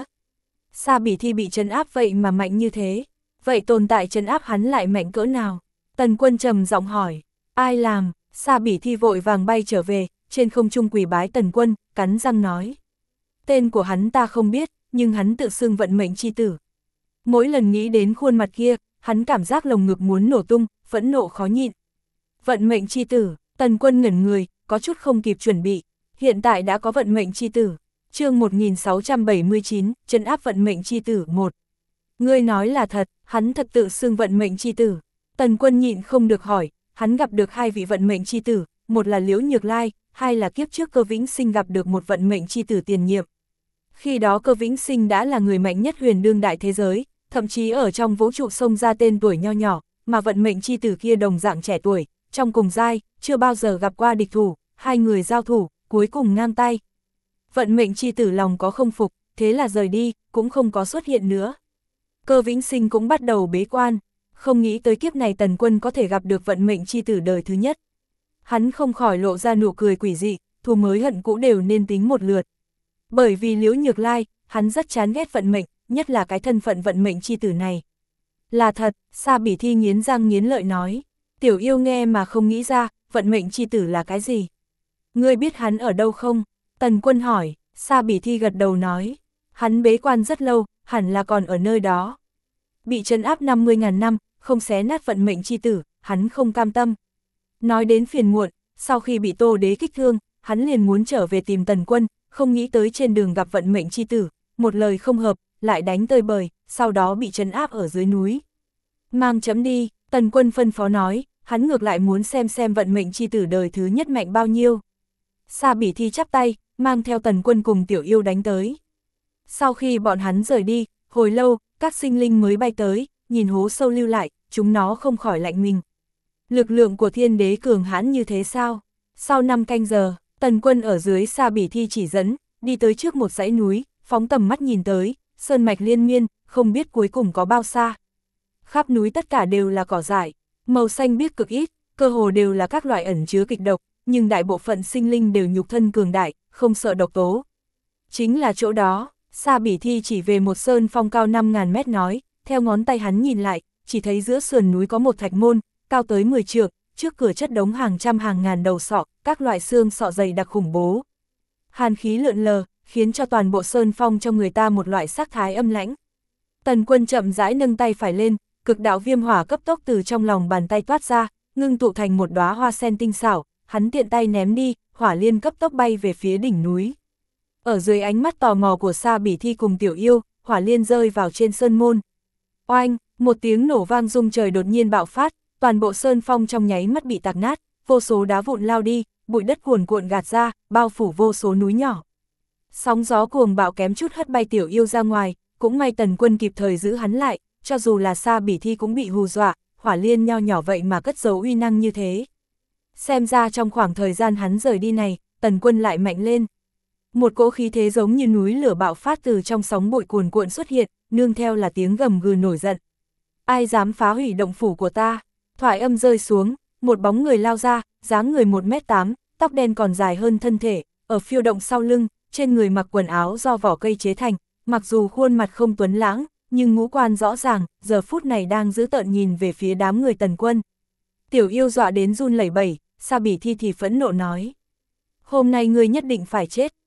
Sa Bỉ Thi bị trấn áp vậy mà mạnh như thế, vậy tồn tại trấn áp hắn lại mạnh cỡ nào? Tần Quân trầm giọng hỏi, ai làm? Sa Bỉ Thi vội vàng bay trở về, trên không trung quỳ bái Tần Quân, cắn răng nói. Tên của hắn ta không biết, nhưng hắn tự xưng vận mệnh chi tử. Mỗi lần nghĩ đến khuôn mặt kia, hắn cảm giác lồng ngực muốn nổ tung, phẫn nộ khó nhịn. Vận mệnh chi tử, Tần Quân ngẩn người, có chút không kịp chuẩn bị, hiện tại đã có vận mệnh chi tử. Chương 1679, trấn áp vận mệnh chi tử 1. Ngươi nói là thật, hắn thật tự xưng vận mệnh chi tử. Tần Quân nhịn không được hỏi, hắn gặp được 2 vị vận mệnh chi tử, một là Liễu Nhược Lai, 2 là kiếp trước Cơ Vĩnh Sinh gặp được một vận mệnh chi tử tiền nhiệm. Khi đó Cơ Vĩnh Sinh đã là người mạnh nhất huyền đương đại thế giới, thậm chí ở trong vũ trụ xông ra tên tuổi nho nhỏ, mà vận mệnh chi tử kia đồng dạng trẻ tuổi, trong cùng giai, chưa bao giờ gặp qua địch thủ, 2 người giao thủ, cuối cùng ngang tay. Vận mệnh chi tử lòng có không phục, thế là rời đi, cũng không có xuất hiện nữa. Cơ Vĩnh Sinh cũng bắt đầu bế quan, không nghĩ tới kiếp này Tần Quân có thể gặp được vận mệnh chi tử đời thứ nhất. Hắn không khỏi lộ ra nụ cười quỷ dị, thù mới hận cũ đều nên tính một lượt. Bởi vì Liễu Nhược Lai, hắn rất chán ghét vận mệnh, nhất là cái thân phận vận mệnh chi tử này. Là thật, Sa Bỉ Thi nghiến răng nghiến lợi nói. Tiểu Yêu nghe mà không nghĩ ra, vận mệnh chi tử là cái gì? Ngươi biết hắn ở đâu không? Tần Quân hỏi. Sa Bỉ Thi gật đầu nói. Hắn bế quan rất lâu, hẳn là còn ở nơi đó. Bị trấn áp 50.000 năm, không xé nát vận mệnh chi tử, hắn không cam tâm. Nói đến phiền muộn, sau khi bị Tô Đế kích thương, hắn liền muốn trở về tìm Tần Quân, không nghĩ tới trên đường gặp vận mệnh chi tử, một lời không hợp, lại đánh tơi bời, sau đó bị trấn áp ở dưới núi. Mang chấm đi, Tần Quân phân phó nói, hắn ngược lại muốn xem vận mệnh chi tử đời thứ nhất mạnh bao nhiêu. Sa Bỉ Thi chắp tay, mang theo Tần Quân cùng Tiểu Yêu đánh tới. Sau khi bọn hắn rời đi, hồi lâu, các sinh linh mới bay tới, nhìn hố sâu lưu lại, chúng nó không khỏi lạnh mình. Lực lượng của thiên đế cường hãn như thế sao? Sau 5 canh giờ, Tần Quân ở dưới Sa Bỉ Thi chỉ dẫn, đi tới trước một dãy núi, phóng tầm mắt nhìn tới, sơn mạch liên miên, không biết cuối cùng có bao xa. Khắp núi tất cả đều là cỏ dại, màu xanh biếc cực ít, cơ hồ đều là các loại ẩn chứa kịch độc, nhưng đại bộ phận sinh linh đều nhục thân cường đại, không sợ độc tố. Chính là chỗ đó, Sa Bỉ Thi chỉ về một sơn phong cao 5.000 mét nói, theo ngón tay hắn nhìn lại, chỉ thấy giữa sườn núi có một thạch môn, cao tới 10 trượng, trước cửa chất đống hàng trăm hàng ngàn đầu sọ, các loại xương sọ dày đặc khủng bố. Hàn khí lượn lờ, khiến cho toàn bộ sơn phong cho người ta một loại sắc thái âm lãnh. Tần Quân chậm rãi nâng tay phải lên, cực đạo viêm hỏa cấp tốc từ trong lòng bàn tay toát ra, ngưng tụ thành một đóa hoa sen tinh xảo, hắn tiện tay ném đi, hỏa liên cấp tốc bay về phía đỉnh núi. Ở dưới ánh mắt tò mò của Sa Bỉ Thi cùng Tiểu Yêu, hỏa liên rơi vào trên sơn môn. Oanh, một tiếng nổ vang rung trời đột nhiên bạo phát, toàn bộ sơn phong trong nháy mắt bị tạc nát, vô số đá vụn lao đi, bụi đất cuồn cuộn gạt ra, bao phủ vô số núi nhỏ. Sóng gió cuồng bạo kém chút hất bay Tiểu Yêu ra ngoài, cũng may Tần Quân kịp thời giữ hắn lại, cho dù là Sa Bỉ Thi cũng bị hù dọa, hỏa liên nho nhỏ vậy mà cất giấu uy năng như thế. Xem ra trong khoảng thời gian hắn rời đi này, Tần Quân lại mạnh lên. Một cỗ khí thế giống như núi lửa bạo phát từ trong sóng bụi cuồn cuộn xuất hiện, nương theo là tiếng gầm gừ nổi giận. Ai dám phá hủy động phủ của ta? Thoại âm rơi xuống, một bóng người lao ra, dáng người 1m8, tóc đen còn dài hơn thân thể, ở phiêu động sau lưng, trên người mặc quần áo do vỏ cây chế thành, mặc dù khuôn mặt không tuấn lãng, nhưng ngũ quan rõ ràng, giờ phút này đang giữ tợn nhìn về phía đám người Tần Quân. Tiểu Yêu dọa đến run lẩy bẩy, Sa Bỉ Thi thì phẫn nộ nói. Hôm nay ngươi nhất định phải chết,